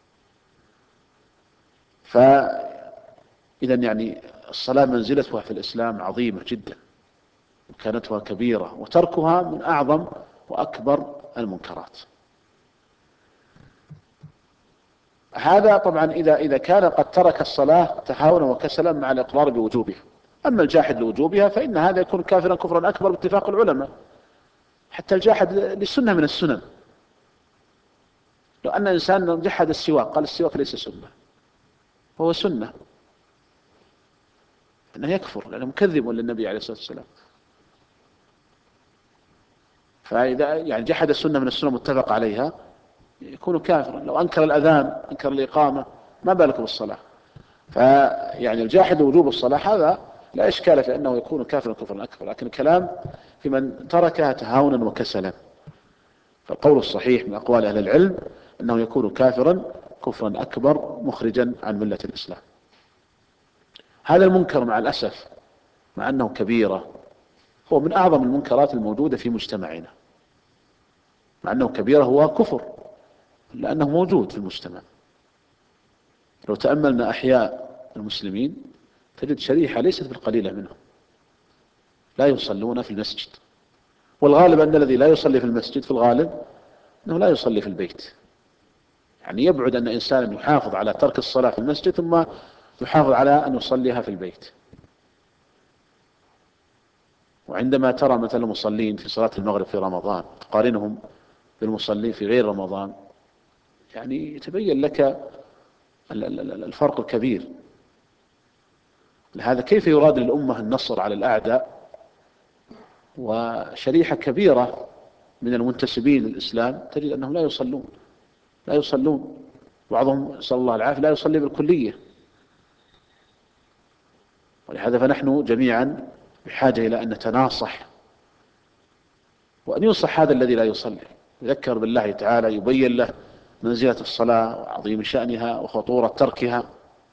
فإذا يعني الصلاة منزلتها في الإسلام عظيمة جدا، وكانتها كبيرة، وتركها من أعظم وأكبر المنكرات. هذا طبعا إذا إذا كان قد ترك الصلاة تهاونا وكسلا مع الإقرار بوجوبها. أما الجاحد لوجوبها فإن هذا يكون كافرا كفرا أكبر باتفاق العلماء. حتى الجاحد للسنة من السنن، لو أن إنسان جحد السواك قال السواك ليس سنة وهو سنة، أنه يكفر لأنه مكذب للنبي عليه الصلاة والسلام. فإذا يعني جحد السنة من السنة متفق عليها يكون كافرا. لو أنكر الأذان أنكر الإقامة ما بالك بالصلاة. فيعني الجاحد وجوب الصلاة هذا لا إشكال في أنه يكون كافرا كفرا أكبر، لكن الكلام في من تركها تهاونا وكسلا. فالقول الصحيح من أقوال أهل العلم أنه يكون كافرا كفرا أكبر مخرجا عن ملة الإسلام. هذا المنكر مع الأسف مع أنه كبيرة هو من أعظم المنكرات الموجودة في مجتمعنا. مع أنه كبيرة هو كفر لأنه موجود في المجتمع. لو تأملنا أحياء المسلمين تجد شريحة ليست بالقليلة منهم لا يصلون في المسجد، والغالب أن الذي لا يصلي في المسجد في الغالب أنه لا يصلي في البيت. يعني يبعد أن إنسان يحافظ على ترك الصلاة في المسجد ثم يحافظ على أن يصليها في البيت. وعندما ترى مثلا المصلين في صلاة المغرب في رمضان تقارنهم بالمصلين في غير رمضان يعني يتبين لك الفرق الكبير. لهذا كيف يراد للأمة النصر على الأعداء وشريحة كبيرة من المنتسبين للإسلام تجد أنهم لا يصلون لا يصلون بعضهم نسأل الله العافية لا يصلي بالكلية. ولهذا فنحن جميعا بحاجة إلى أن نتناصح وأن ينصح هذا الذي لا يصلي، يذكر بالله تعالى، يبين له منزلة الصلاة وعظيم شأنها وخطورة تركها.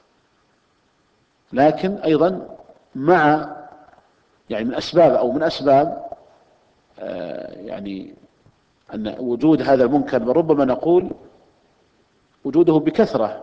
لكن أيضا مع يعني من أسباب أو من أسباب آه يعني أن وجود هذا المنكر بل ربما نقول وجوده بكثرة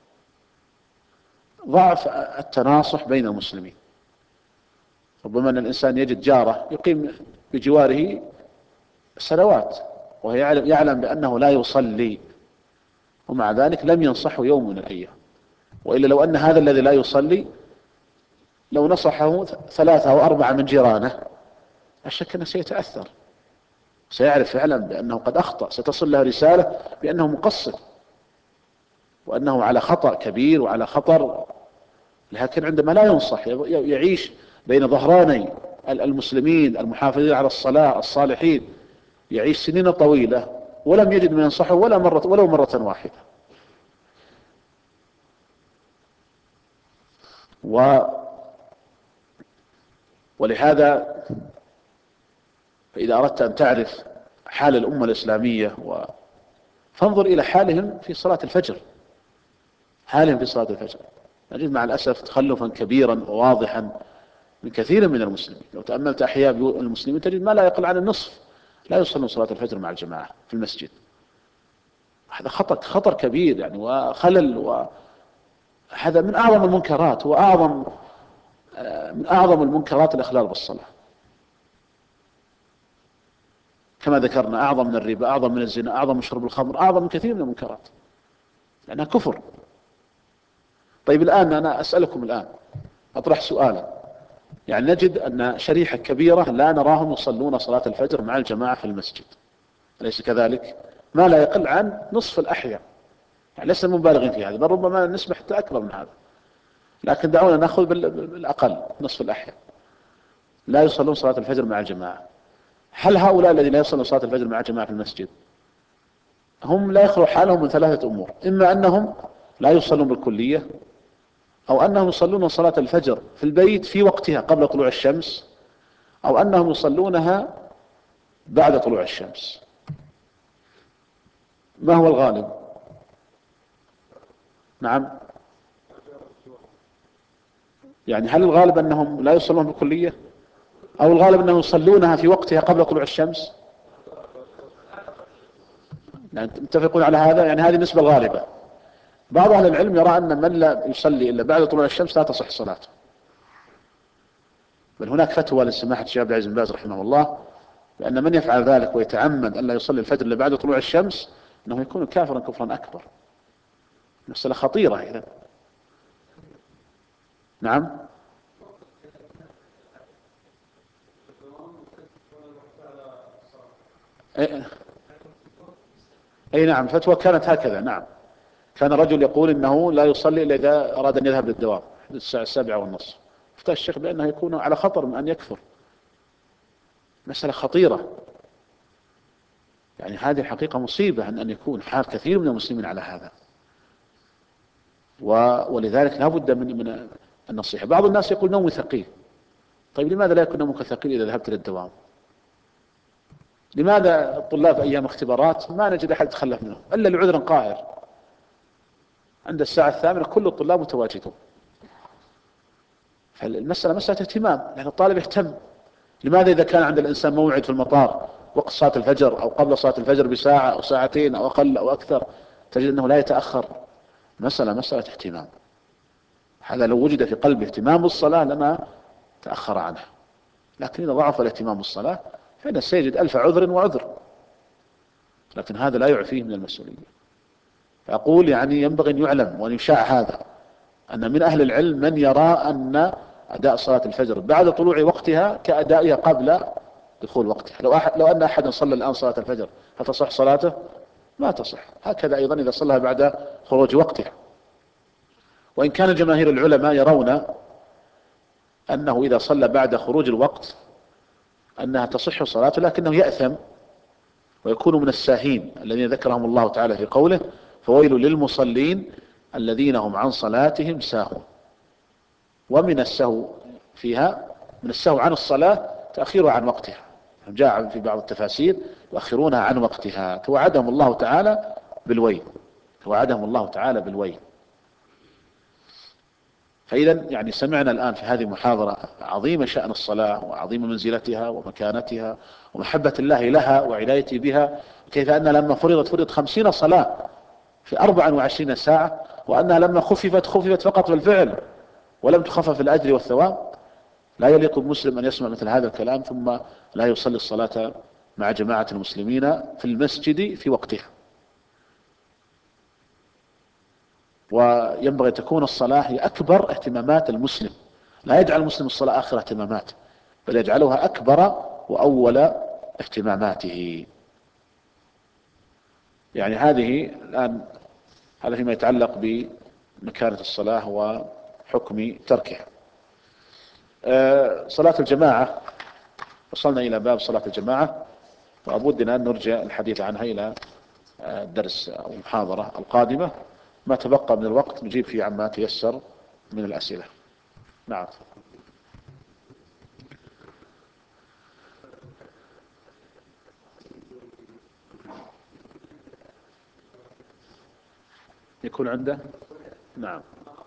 ضعف التناصح بين المسلمين. ربما أن الإنسان يجد جاره يقيم بجواره سنوات وهو يعلم, يعلم بأنه لا يصلي، ومع ذلك لم ينصحه يوم من الأيام. وإلا لو أن هذا الذي لا يصلي لو نصحه ثلاثة أو أربعة من جيرانه الشك أنه سيتأثر، سيعرف فعلا بأنه قد أخطأ، ستصل له رسالة بأنه مقصر وأنه على خطأ كبير وعلى خطر. لكن عندما لا ينصح يعيش بين ظهراني المسلمين المحافظين على الصلاة الصالحين، يعيش سنين طويلة ولم يجد من ينصحه ولا مرة ولو مرة واحدة. و ولهذا فإذا أردت أن تعرف حال الأمة الإسلامية و... فانظر إلى حالهم في صلاة الفجر. حالهم في صلاة الفجر نجد مع الأسف تخلفا كبيرا وواضحا من كثير من المسلمين. لو تأملت أحياء المسلمين تجد ما لا يقل عن النصف لا يصلون صلاة الفجر مع الجماعة في المسجد. هذا خطر خطر كبير يعني وخلل، وهذا من أعظم المنكرات وأعظم من أعظم المنكرات الإخلال بالصلاة. كما ذكرنا أعظم من الربا، أعظم من الزنا، أعظم من شرب الخمر، أعظم من كثير من المنكرات لأنها كفر. طيب الآن أنا أسألكم الآن أطرح سؤالا، يعني نجد أن شريحة كبيرة لا نراهم يصلون صلاة الفجر مع الجماعة في المسجد، أليس كذلك؟ ما لا يقل عن نصف الأحياء، يعني ليس مبالغين في هذا، بل ربما نسبة حتى أكبر من هذا، لكن دعونا نأخذ بالأقل نصف الأحياء لا يصلون صلاة الفجر مع الجماعة. هل هؤلاء الذين لا يصلون صلاة الفجر مع الجماعة في المسجد هم لا يخلو حالهم من ثلاثة أمور؟ إما أنهم لا يصلون بالكلية، أو أنهم يصلون صلاة الفجر في البيت في وقتها قبل طلوع الشمس، أو أنهم يصلونها بعد طلوع الشمس. ما هو الغالب؟ نعم، يعني هل الغالب أنهم لا يصلون بالكلية، أو الغالب أنهم يصلونها في وقتها قبل طلوع الشمس؟ يعني متفقون على هذا؟ يعني هذه النسبة الغالبة. بعض أهل العلم يرى أن من لا يصلي إلا بعد طلوع الشمس لا تصح صلاته، بل هناك فتوى لسماحة الشيخ عبد العزيز بن باز رحمه الله بأن من يفعل ذلك ويتعمد أن لا يصلي الفجر إلا بعد طلوع الشمس أنه يكون كافرا كفرا أكبر. مسألة خطيرة إذا. نعم، أي نعم، فتوى كانت هكذا. نعم، كان رجل يقول إنه لا يصلي إلا إذا أراد أن يذهب للدوام الساعة السابعة والنصف، افتى الشيخ بأنه يكون على خطر من أن يكفر. مسألة خطيرة، يعني هذه الحقيقة مصيبة أن أن يكون حال كثير من المسلمين على هذا، ولذلك لا بد من من النصيحة. بعض الناس يقول نومي ثقيل. طيب لماذا لا يكون نومك ثقيل إذا ذهبت للدوام؟ لماذا الطلاب أيام اختبارات ما نجد أحد يتخلف منهم إلا لعذر قاهر؟ عند الساعة الثامنة كل الطلاب متواجدون. فالمسألة مسألة اهتمام، لأن الطالب يهتم. لماذا إذا كان عند الإنسان موعد في المطار وقت صلاة الفجر أو قبل صلاة الفجر بساعة أو ساعتين أو أقل أو أكثر تجد أنه لا يتأخر؟ مسألة مسألة اهتمام. هذا لو وجد في قلبه اهتمام بالصلاة لما تأخر عنها، لكن إذا ضعف الاهتمام بالصلاة فإنه سيجد ألف عذر وعذر، لكن هذا لا يعفيه من المسؤولية. فأقول يعني ينبغي أن يعلم وأن يشاع هذا، أن من أهل العلم من يرى أن أداء صلاة الفجر بعد طلوع وقتها كأدائها قبل دخول وقتها. لو, أحد لو أن أحدا صلى الآن صلاة الفجر هل تصح صلاته؟ ما تصح. هكذا أيضا إذا صلى بعد خروج وقتها. وإن كان جماهير العلماء يرون أنه إذا صلى بعد خروج الوقت أنها تصح صلاته، لكنه يأثم ويكونوا من الساهين الذين ذكرهم الله تعالى في قوله فويل للمصلين الذين هم عن صلاتهم ساهون. ومن السهو فيها من السهو عن الصلاة تأخيرها عن وقتها، جاء في بعض التفاسير يؤخرونها عن وقتها، توعدهم الله تعالى بالويل، توعدهم الله تعالى بالويل. فإذا يعني سمعنا الآن في هذه المحاضرة عظيم شأن الصلاة وعظيم منزلتها ومكانتها ومحبة الله لها وعنايته بها، كيف أنها لما فرضت فرضت خمسين صلاة في أربع وعشرين ساعة، وأنها لما خففت خففت فقط بالفعل ولم تخفف الأجر والثواب. لا يليق بمسلم أن يسمع مثل هذا الكلام ثم لا يصلي الصلاة مع جماعة المسلمين في المسجد في وقتها. وينبغي تكون الصلاة هي أكبر اهتمامات المسلم، لا يجعل المسلم الصلاة آخر اهتمامات، بل يجعلها أكبر وأول اهتماماته. يعني هذه الآن هذا فيما يتعلق بمكانة الصلاة وحكم تركها. أه صلاة الجماعة، وصلنا إلى باب صلاة الجماعة، وأبود أن نرجع الحديث عنها إلى الدرس أو المحاضرة القادمة، ما تبقى من الوقت نجيب فيه عما تيسر من الأسئلة. نعم. يكون عنده. نعم.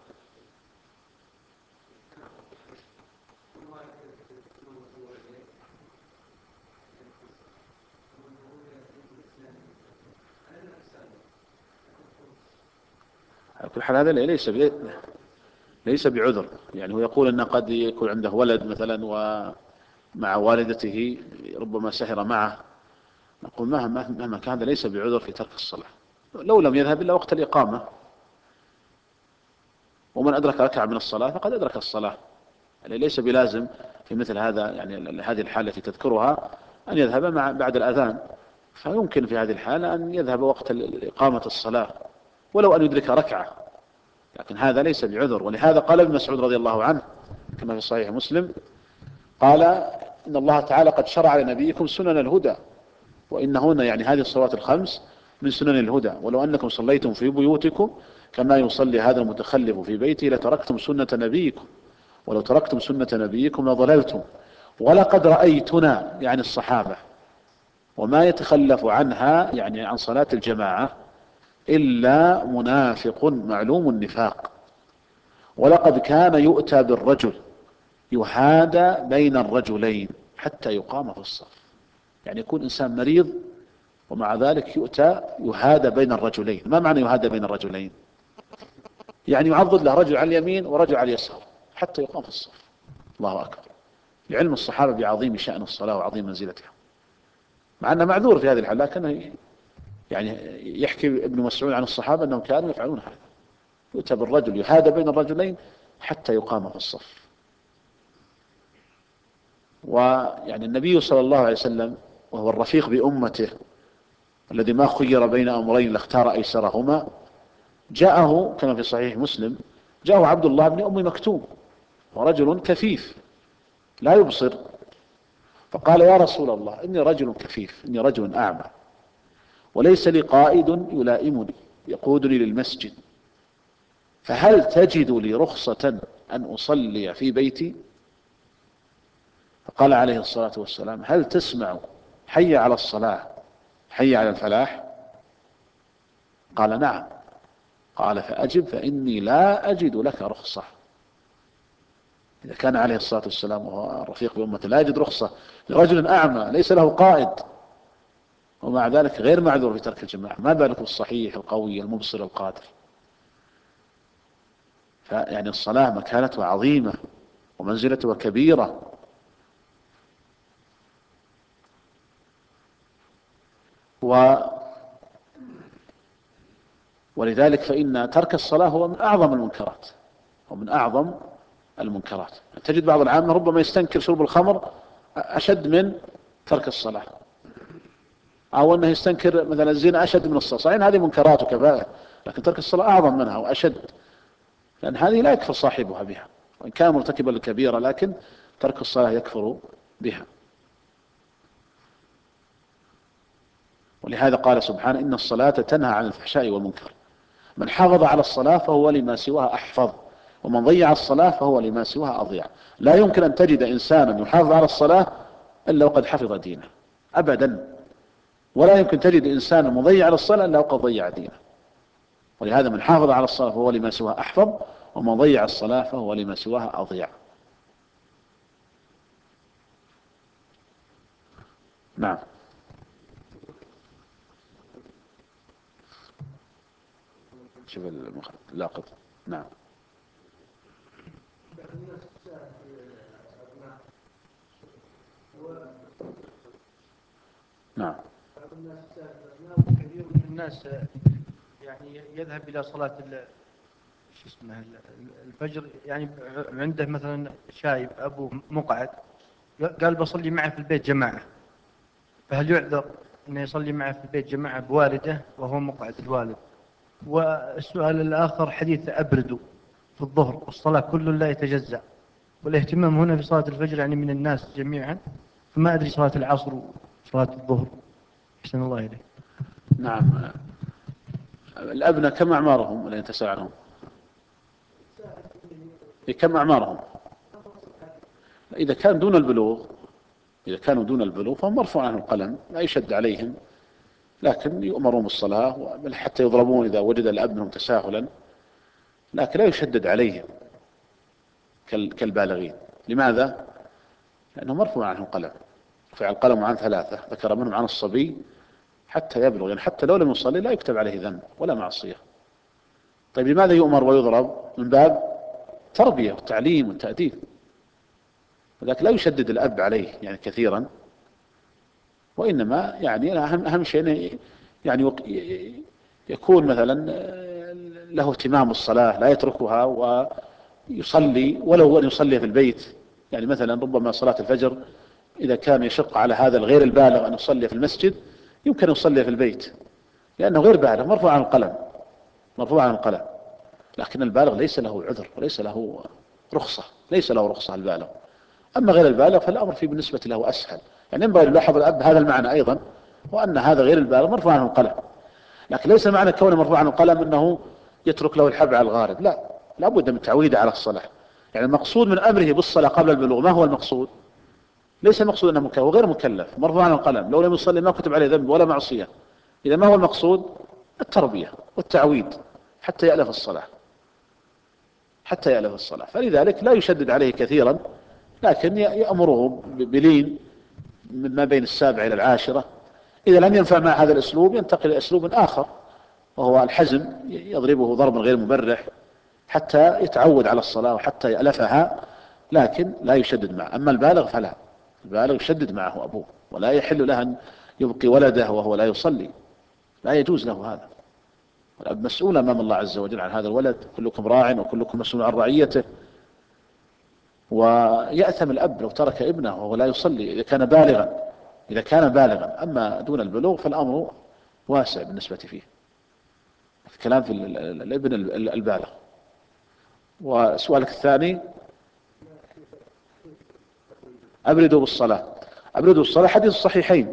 على كل حال هذا ليس ليس بعذر، يعني هو يقول أنه قد يكون عنده ولد مثلا ومع والدته ربما سهر معه، نقول مهما مهما كان هذا ليس بعذر في ترك الصلاة، لو لم يذهب إلا وقت الإقامة. ومن أدرك ركعة من الصلاة فقد أدرك الصلاة، يعني ليس بلازم في مثل هذا، يعني هذه الحالة التي تذكرها أن يذهب مع بعد الأذان، فيمكن في هذه الحالة أن يذهب وقت إقامة الصلاة ولو أن يدرك ركعة، لكن هذا ليس بعذر. ولهذا قال ابن مسعود رضي الله عنه كما في صحيح مسلم، قال إن الله تعالى قد شرع لنبيكم سنن الهدى، وإنهن يعني هذه الصلوات الخمس من سنن الهدى، ولو أنكم صليتم في بيوتكم كما يصلي هذا المتخلف في بيته لتركتم سنة نبيكم، ولو تركتم سنة نبيكم لضللتم، ولقد رأيتنا يعني الصحابة وما يتخلف عنها يعني عن صلاة الجماعة إلا منافق معلوم النفاق، ولقد كان يؤتى بالرجل يحادى بين الرجلين حتى يقام في الصف، يعني يكون إنسان مريض ومع ذلك يؤتى يهادى بين الرجلين. ما معنى يهادى بين الرجلين؟ يعني يعضد له رجل على اليمين ورجل على اليسار حتى يقام في الصف. الله أكبر، لعلم الصحابة بعظيم شأن الصلاة وعظيم منزلتها، مع أنه معذور في هذه الحالة، لكنه يعني يحكي ابن مسعود عن الصحابة أنهم كانوا يفعلون هذا، يؤتى بالرجل يهادى بين الرجلين حتى يقام في الصف. ويعني النبي صلى الله عليه وسلم وهو الرفيق بأمته الذي ما خير بين أمرين لاختار أيسرهما، جاءه كما في صحيح مسلم جاءه عبد الله بن أم مكتوم ورجل كفيف لا يبصر، فقال يا رسول الله إني رجل كفيف، إني رجل أعمى وليس لي قائد يلائمني يقودني للمسجد، فهل تجد لي رخصة أن أصلي في بيتي؟ فقال عليه الصلاة والسلام هل تسمع حي على الصلاة حي على الفلاح؟ قال نعم. قال فأجب فإني لا أجد لك رخصة. إذا كان عليه الصلاة والسلام وهو الرفيق بأمته لا يجد رخصة لرجل أعمى ليس له قائد ومع ذلك غير معذور في ترك الجماعة، ما بالك الصحيح القوي المبصر القادر؟ فيعني الصلاة مكانتها عظيمة ومنزلتها كبيرة. و ولذلك فإن ترك الصلاة هو من أعظم المنكرات، ومن أعظم المنكرات. تجد بعض العامة ربما يستنكر شرب الخمر أشد من ترك الصلاة، أو أنه يستنكر مثلا الزنا أشد من الصلاة، صحيح هذه منكرات وكبائر، لكن ترك الصلاة أعظم منها وأشد، لأن هذه لا يكفر صاحبها بها وإن كان مرتكبا للكبيرة، لكن ترك الصلاة يكفر بها. ولهذا قال سبحانه إن الصلاة تنهى عن الفحشاء والمنكر. من حافظ على الصلاة فهو لما سواها أحفظ، ومن ضيع الصلاة فهو لما سواها أضيع. لا يمكن أن تجد إنسانا يحافظ على الصلاة إلا وقد حفظ دينه أبدا، ولا يمكن تجد إنسانا مضيع على الصلاة إلا وقد ضيع دينه. ولهذا من حافظ على الصلاة فهو لما سواها أحفظ، ومن ضيع الصلاة فهو لما سواها أضيع. نعم. شوف اللاقط. نعم. نعم. كثير من الناس يعني يذهب إلى صلاة شو اسمه الفجر، يعني عنده مثلا شايب أبوه مقعد، قال بصلي معه في البيت جماعة، فهل يعذر أنه يصلي معه في البيت جماعة بوالده وهو مقعد الوالد؟ والسؤال الآخر حديث أبردوا في الظهر والصلاة كل لا يتجزأ، والاهتمام هنا في صلاة الفجر يعني من الناس جميعا، فما أدري صلاة العصر وصلاة الظهر. أحسن الله إليك. نعم. الأبناء كم أعمارهم ولا ينتسى عنهم؟ كم أعمارهم؟ إذا كان دون البلوغ إذا كانوا دون البلوغ فهم مرفوع عنهم القلم، لا يشد عليهم، لكن يؤمرون بالصلاة، بل حتى يضربون إذا وجد الأب منهم تساهلا، لكن لا يشدد عليهم كالبالغين. لماذا؟ لأنه مرفوع عنهم القلم. رفع القلم عن ثلاثة، ذكر منهم عن الصبي حتى يبلغ، يعني حتى لو لم يصلي لا يكتب عليه ذنب ولا معصية. طيب لماذا يؤمر ويضرب؟ من باب تربية والتعليم والتأديب، ولكن لا يشدد الأب عليه يعني كثيرا، وإنما يعني أهم, أهم شيء يعني يكون مثلا له اهتمام بالصلاة، لا يتركها ويصلي ولو أن يصلي في البيت. يعني مثلا ربما صلاة الفجر إذا كان يشق على هذا الغير البالغ أن يصلي في المسجد يمكن أن يصلي في البيت، لأنه غير بالغ مرفوع عن القلم مرفوع عن القلم لكن البالغ ليس له عذر وليس له رخصة، ليس له رخصة البالغ. أما غير البالغ فالأمر فيه بالنسبة له أسهل. يعني ينبغي يلاحظ الأب هذا المعنى أيضا، وأن هذا غير البالغ مرفوع عنه القلم، لكن ليس معنى كونه مرفوع عنه القلم أنه يترك له الحبل على الغارب، لا، لابد من تعويده على الصلاة. يعني المقصود من أمره بالصلاة قبل البلوغ ما هو المقصود؟ ليس المقصود أنه مكلف، وغير مكلف، مرفوع عنه القلم، لو لم يصلي ما كتب عليه ذنب ولا معصية. إذا ما هو المقصود؟ التربية والتعويد حتى يألف الصلاة حتى يألف الصلاة فلذلك لا يشدد عليه كثيرا، لكن يأمره بلين من ما بين السابعة إلى العاشرة. إذا لم ينفع مع هذا الأسلوب ينتقل إلى أسلوب آخر وهو الحزم، يضربه ضربا غير مبرح حتى يتعود على الصلاة وحتى يألفها، لكن لا يشدد معه. أما البالغ فلا، البالغ يشدد معه أبوه، ولا يحل له أن يبقي ولده وهو لا يصلي، لا يجوز له هذا. والأب مسؤول أمام الله عز وجل عن هذا الولد، كلكم راع وكلكم مسؤول عن رعيته. ويأثم الأب لو ترك ابنه وهو لا يصلي إذا كان بالغا إذا كان بالغا أما دون البلوغ فالأمر واسع بالنسبة فيه. الكلام في الابن البالغ. وسؤالك الثاني أبردوا بالصلاة. أبردوا بالصلاة حديث الصحيحين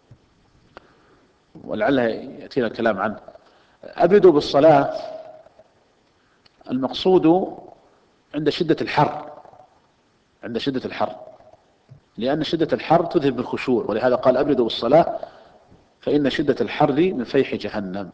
ولعله يأتينا الكلام عنه. أبردوا بالصلاة المقصود عند شدة الحر عند شدة الحر لأن شدة الحر تذهب بالخشوع، ولهذا قال أبردوا بالصلاة فإن شدة الحر من فيح جهنم.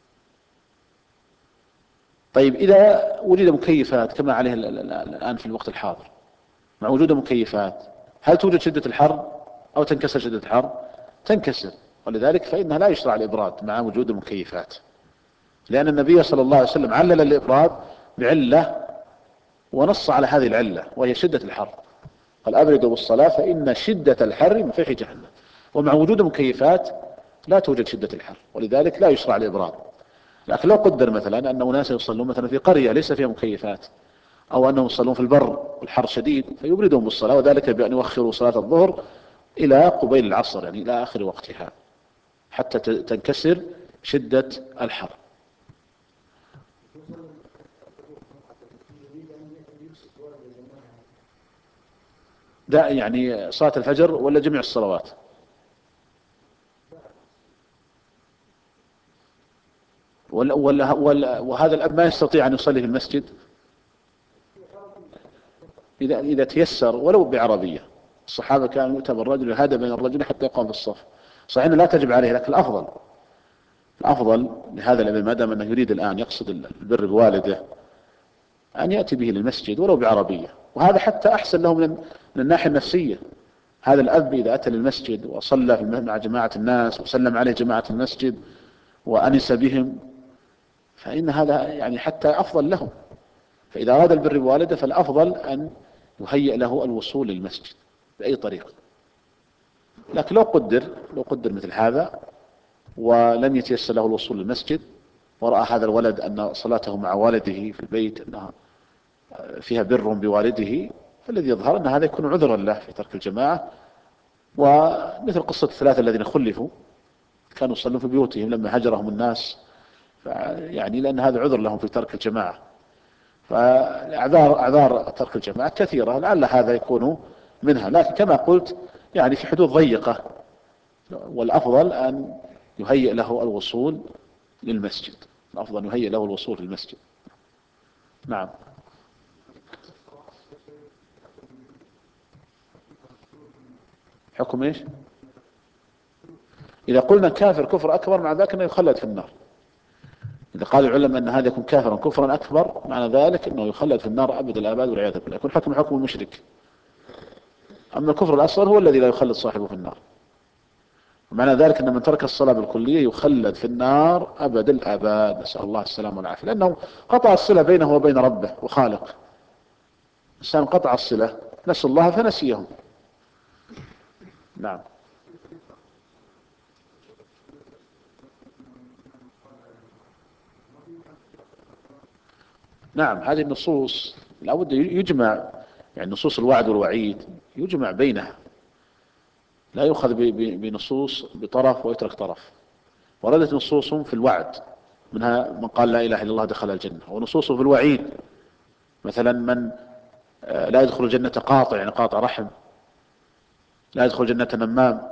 طيب إذا وجد مكيفات كما عليه الآن في الوقت الحاضر، مع وجود مكيفات هل توجد شدة الحر أو تنكسر شدة الحر؟ تنكسر، ولذلك فإنها لا يشرع الإبراد مع وجود المكيفات، لأن النبي صلى الله عليه وسلم علل الإبراد بعلة ونص على هذه العلة وهي شدة الحر، قال أبردوا بالصلاة فإن شدة الحر من فيح جهنم. ومع وجود المكيفات لا توجد شدة الحر، ولذلك لا يشرع الإبراد. لكن لو قدر مثلا أن أناس يصلون مثلا في قرية ليس فيها مكيفات، أو أنهم يصلون في البر والحر شديد فيبردون بالصلاة، وذلك بأن يؤخروا صلاة الظهر إلى قبيل العصر، يعني إلى آخر وقتها حتى تنكسر شدة الحر. ده يعني صلاة الفجر ولا جميع الصلوات؟ وهذا الأب ما يستطيع أن يصلي في المسجد إذا إذا تيسر ولو بعربية. الصحابة كانوا يؤتى بالرجل يهادى بين الرجل حتى يقام في الصف. صحيح أنه لا تجب عليه، لكن الأفضل الأفضل لهذا الأب ما دام أنه يريد الآن يقصد البر بوالده أن يأتي به للمسجد ولو بعربية، وهذا حتى أحسن له من الناحية النفسية. هذا الأب إذا أتى للمسجد وصلى مع جماعة الناس وسلم عليه جماعة المسجد وأنس بهم، فإن هذا يعني حتى أفضل له. فإذا أراد البر بوالده فالأفضل أن يهيئ له الوصول للمسجد بأي طريقة. لكن لو قدر لو قدر مثل هذا ولم يتيسر له الوصول للمسجد، ورأى هذا الولد أن صلاته مع والده في البيت أنها فيها بر بوالده، فالذي يظهر أن هذا يكون عذرا له في ترك الجماعة. ومثل قصة الثلاثة الذين خلفوا كانوا يصلون في بيوتهم لما هجرهم الناس، يعني لأن هذا عذر لهم في ترك الجماعة. فأعذار أعذار ترك الجماعة كثيرة، لعل هذا يكون منها، لكن كما قلت يعني في حدود ضيقة، والأفضل أن يهيئ له الوصول للمسجد. الأفضل أن يهيئ له الوصول للمسجد. نعم. حكم إيش؟ إذا قلنا كافر كفر أكبر مع ذلك أنه يخلد في النار. إذا قال العلماء أن هذا يكون كافرا كفرا أكبر، معنى ذلك أنه يخلد في النار أبد الآباد والعياذ بالله، يكون حكم حكم المشرك. أما الكفر الأصغر هو الذي لا يخلد صاحبه في النار. ومعنى ذلك أن من ترك الصلاة بالكلية يخلد في النار أبد الآباد، نسأل الله السلامة والعافية، لأنه قطع الصلة بينه وبين ربه وخالق. الإنسان قطع الصلة، نسوا الله فنسيهم. نعم. نعم، هذه النصوص لابد يجمع، يعني نصوص الوعد والوعيد يجمع بينها، لا يؤخذ بنصوص بطرف ويترك طرف. وردت نصوص في الوعد، منها من قال لا إله إلا الله دخل الجنة، ونصوص في الوعيد مثلا من لا يدخل الجنة قاطع، يعني قاطع رحم، لا يدخل الجنة نمام.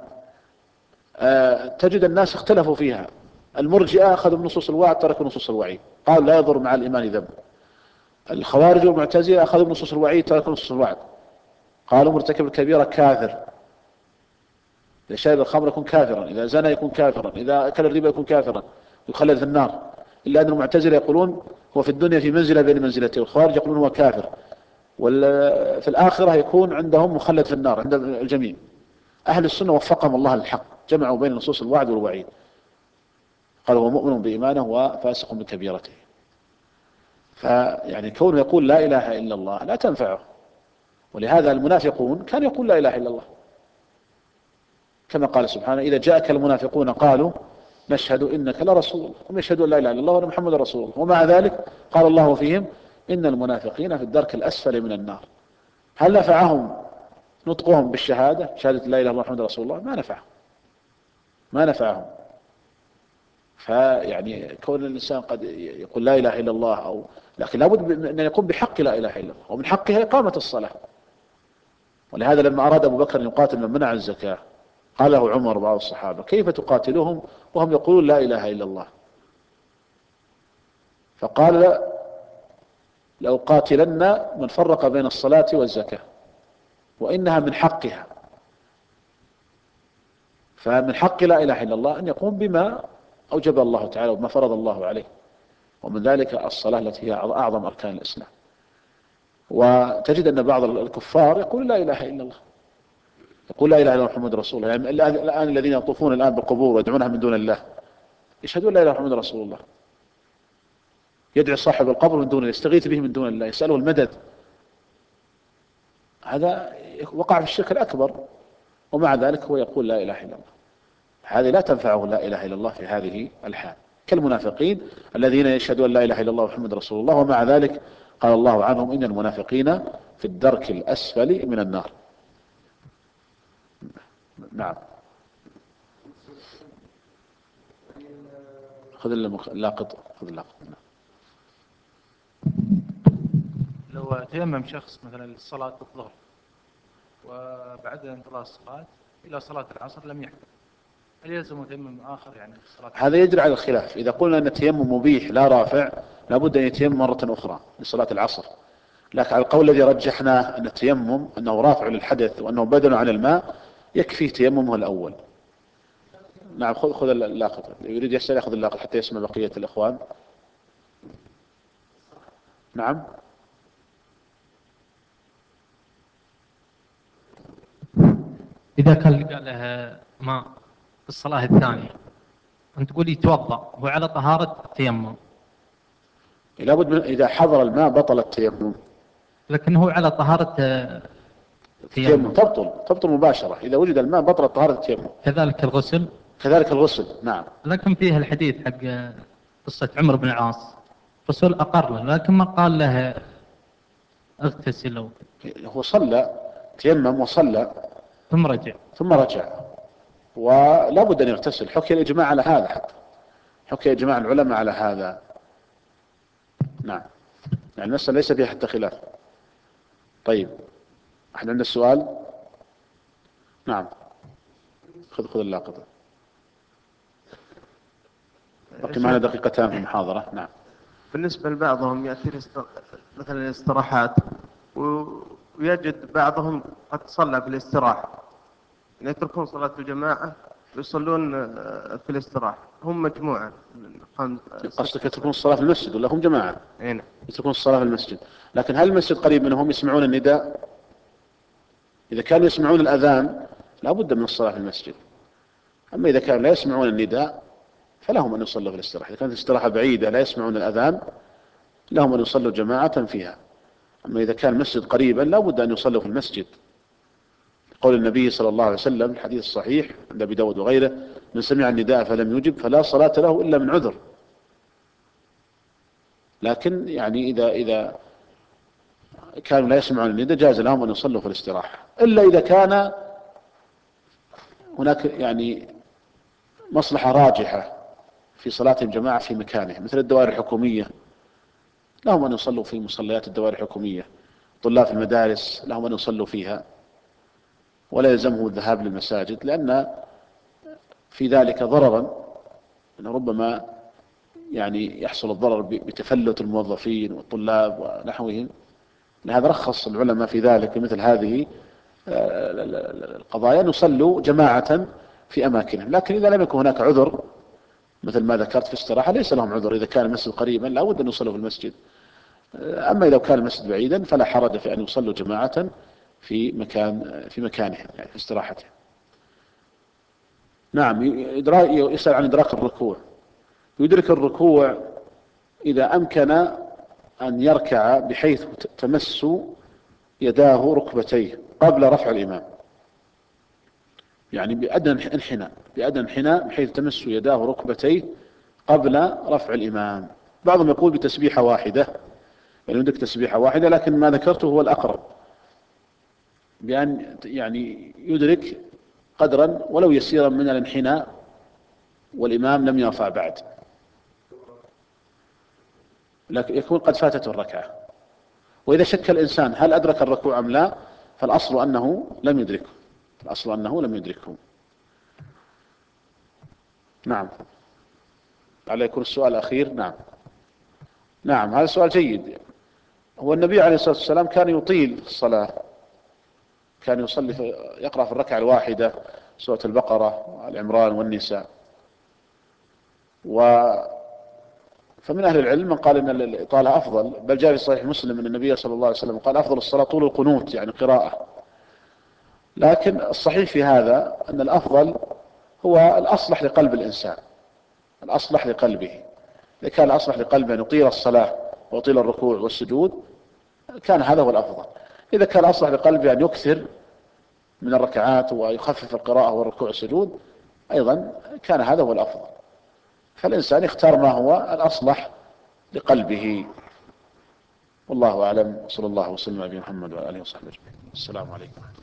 تجد الناس اختلفوا فيها. المرجئة أخذوا بنصوص الوعد تركوا نصوص الوعيد، قالوا لا يضر مع الإيمان ذنب. الخوارج والمعتزلة أخذوا بنصوص الوعيد تركوا نصوص الوعد، قالوا مرتكب الكبيرة كافر، إذا شرب الخمر يكون كافرا، إذا زنى يكون كافرا، إذا أكل الربا يكون كافرا، يخلد في النار. إلا أن المعتزلة يقولون هو في الدنيا في منزلة بين منزلتين، والخوارج يقولون هو كافر، وفي الآخرة يكون عندهم مخلد في النار عند الجميع. أهل السنة وفقهم الله للحق، جمعوا بين نصوص الوعد والوعيد، قال هو مؤمن بإيمانه وفاسق بكبيرته. فيعني كونه يقول لا إله إلا الله لا تنفعه. ولهذا المنافقون كان يقول لا إله إلا الله، كما قال سبحانه إذا جاءك المنافقون قالوا نشهد إنك لرسول الله، هم يشهدون لا إله إلا الله وأن محمد رسول الله، ومع ذلك قال الله فيهم إن المنافقين في الدرك الأسفل من النار. هل نفعهم نطقهم بالشهادة، شهادة لا إله إلا الله محمد رسول الله؟ ما نفعهم ما نفعهم. فيعني كون الإنسان قد يقول لا إله إلا الله، أو لكن لابد أن يقوم بحق لا إله إلا الله، ومن حقها إقامة الصلاة. ولهذا لما أراد أبو بكر أن يقاتل من منع الزكاة قال له عمر بعض الصحابة كيف تقاتلهم وهم يقولون لا إله إلا الله؟ فقال لو قاتلن من فرق بين الصلاة والزكاة، وإنها من حقها. فمن حق لا إله إلا الله أن يقوم بما أوجب الله تعالى وما فرض الله عليه، ومن ذلك الصلاة التي هي أعظم أركان الإسلام. وتجد أن بعض الكفار يقول لا إله إلا الله، يقول لا إله إلا محمد رسول الله. يعني الآن الذين يطوفون الآن بالقبور ويدعونها من دون الله يشهدون لا إله إلا محمد رسول الله، يدعي صاحب القبر من دون الله، يستغيث به من دون الله، يسأله المدد. هذا وقع في الشرك الأكبر، ومع ذلك هو يقول لا إله إلا الله. هذه لا تنفعه لا إله إلا الله في هذه الحال، كالمنافقين الذين يشهدون لا إله إلا الله محمد رسول الله، ومع ذلك قال الله عنهم إن المنافقين في الدرك الأسفل من النار. نعم. خذ اللاقط خذ اللاقط. لو تيمم شخص مثلا للصلاة الظهر وبعد انقضاء الصلاة إلى صلاة العصر لم يحدث، هل يلزم تيمم آخر يعني الصلاة؟ هذا يجري على الخلاف. إذا قلنا أن التيمم مبيح لا رافع لابد أن يتيمم مرة أخرى لصلاة العصر، لكن على القول الذي رجحناه أن التيمم أنه رافع للحدث وأنه بدل عن الماء يكفي تيممه الأول. نعم، خذ خذ اللاقط، يريد يسأل يأخذ اللاقط حتى يسمع بقية الإخوان. نعم. إذا كان له ماء في الصلاة الثانية أنت تقول يتوضأ هو على طهارة التيمم، لابد من إذا حضر الماء بطل التيمم، لكن هو على طهارة التيمم التيمم. تبطل تبطل مباشرة إذا وجد الماء بطل طهارة التيمم. كذلك الغسل. كذلك الغسل. نعم. لكن فيه الحديث حق قصة عمرو بن العاص، الرسول أقر له لكن ما قال له اغتسلوا. هو صلى، تيمم وصلى ثم رجع. ثم رجع، ولا بد أن يغتسل. حكي الإجماع على هذا، حتى حكي إجماع العلماء على هذا. نعم، يعني المسألة ليس فيها حتى خلاف. طيب، أحد عنده السؤال؟ نعم، خذ خذ اللاقطة، بقي معنا دقيقتان في المحاضرة. نعم. بالنسبة لبعضهم يأتي مثلا الاستراحات ويجد بعضهم قد صلى في الاستراحة، يتركون صلاة الجماعة ويصلون في الاستراحة، هم مجموعة. قصدك يتركون الصلاة في المسجد ولا هم جماعة؟ هنا يتركون الصلاة في المسجد، لكن هل المسجد قريب منهم يسمعون النداء؟ إذا كانوا يسمعون الأذان لا بد من الصلاة في المسجد. أما إذا كانوا لا يسمعون النداء فلهم أن يصلوا في الاستراحة. إذا كانت الاستراحة بعيدة لا يسمعون الأذان لهم أن يصلوا جماعة فيها. أما إذا كان المسجد قريبا لا بد أن يصلوا في المسجد. قول النبي صلى الله عليه وسلم الحديث الصحيح عند أبي داود وغيره: من سمع النداء فلم يجب فلا صلاة له إلا من عذر. لكن يعني إذا إذا كانوا لا يسمعون النداء جاز لهم أن يصلوا في الاستراحة، إلا إذا كان هناك يعني مصلحة راجحة في صلاة الجماعة في مكانه، مثل الدوائر الحكومية لهم أن يصلوا في مصليات الدوائر الحكومية، طلاب المدارس لهم أن يصلوا فيها ولا يلزمهم الذهاب للمساجد، لأن في ذلك ضررا، أنه ربما يعني يحصل الضرر بتفلت الموظفين والطلاب ونحوهم. لهذا رخص العلماء في ذلك مثل هذه القضايا أن يصلوا جماعة في أماكنهم. لكن إذا لم يكن هناك عذر مثل ما ذكرت في استراحة ليس لهم عذر. إذا كان المسجد قريبا لا بد أن يصلوا في المسجد. أما إذا كان المسجد بعيدا فلا حرج في أن يصلوا جماعة في مكان في مكانهم يعني في استراحتهم. نعم، يسأل عن إدراك الركوع. يدرك الركوع إذا أمكن أن يركع بحيث تمس يداه ركبتيه قبل رفع الإمام، يعني بأدنى انحناء بأدنى انحناء بحيث تمس يداه ركبتيه قبل رفع الإمام. بعضهم يقول بتسبيحة واحدة، يعني يدرك تسبيحة واحدة، لكن ما ذكرته هو الأقرب، بأن يعني يدرك قدرا ولو يسيرا من الانحناء والإمام لم يرفع بعد، لكن يكون قد فاتته الركعة. وإذا شك الإنسان هل أدرك الركوع أم لا فالأصل أنه لم يدركه الأصل أنه لم يدركه. نعم، على يكون السؤال الأخير. نعم نعم هذا سؤال جيد. هو النبي عليه الصلاة والسلام كان يطيل الصلاة، كان يصلي في يقرأ في الركعة الواحدة سورة البقرة والعمران والنساء. و فمن أهل العلم من قال أن الإطالة أفضل، بل جاء في صحيح مسلم أن النبي صلى الله عليه وسلم قال أفضل الصلاة طول القنوت يعني قراءة. لكن الصحيح في هذا أن الأفضل هو الأصلح لقلب الإنسان، الأصلح لقلبه. إذا كان الأصلح لقلبه أن يطيل الصلاة ويطيل الركوع والسجود كان هذا هو الأفضل. إذا كان الأصلح لقلبه أن يكثر من الركعات ويخفف القراءة والركوع والسجود أيضا كان هذا هو الأفضل. فالإنسان يختار ما هو الأصلح لقلبه. والله أعلم، صلى الله وسلم على محمد وعلى آله وصحبه أجمعين. السلام عليكم.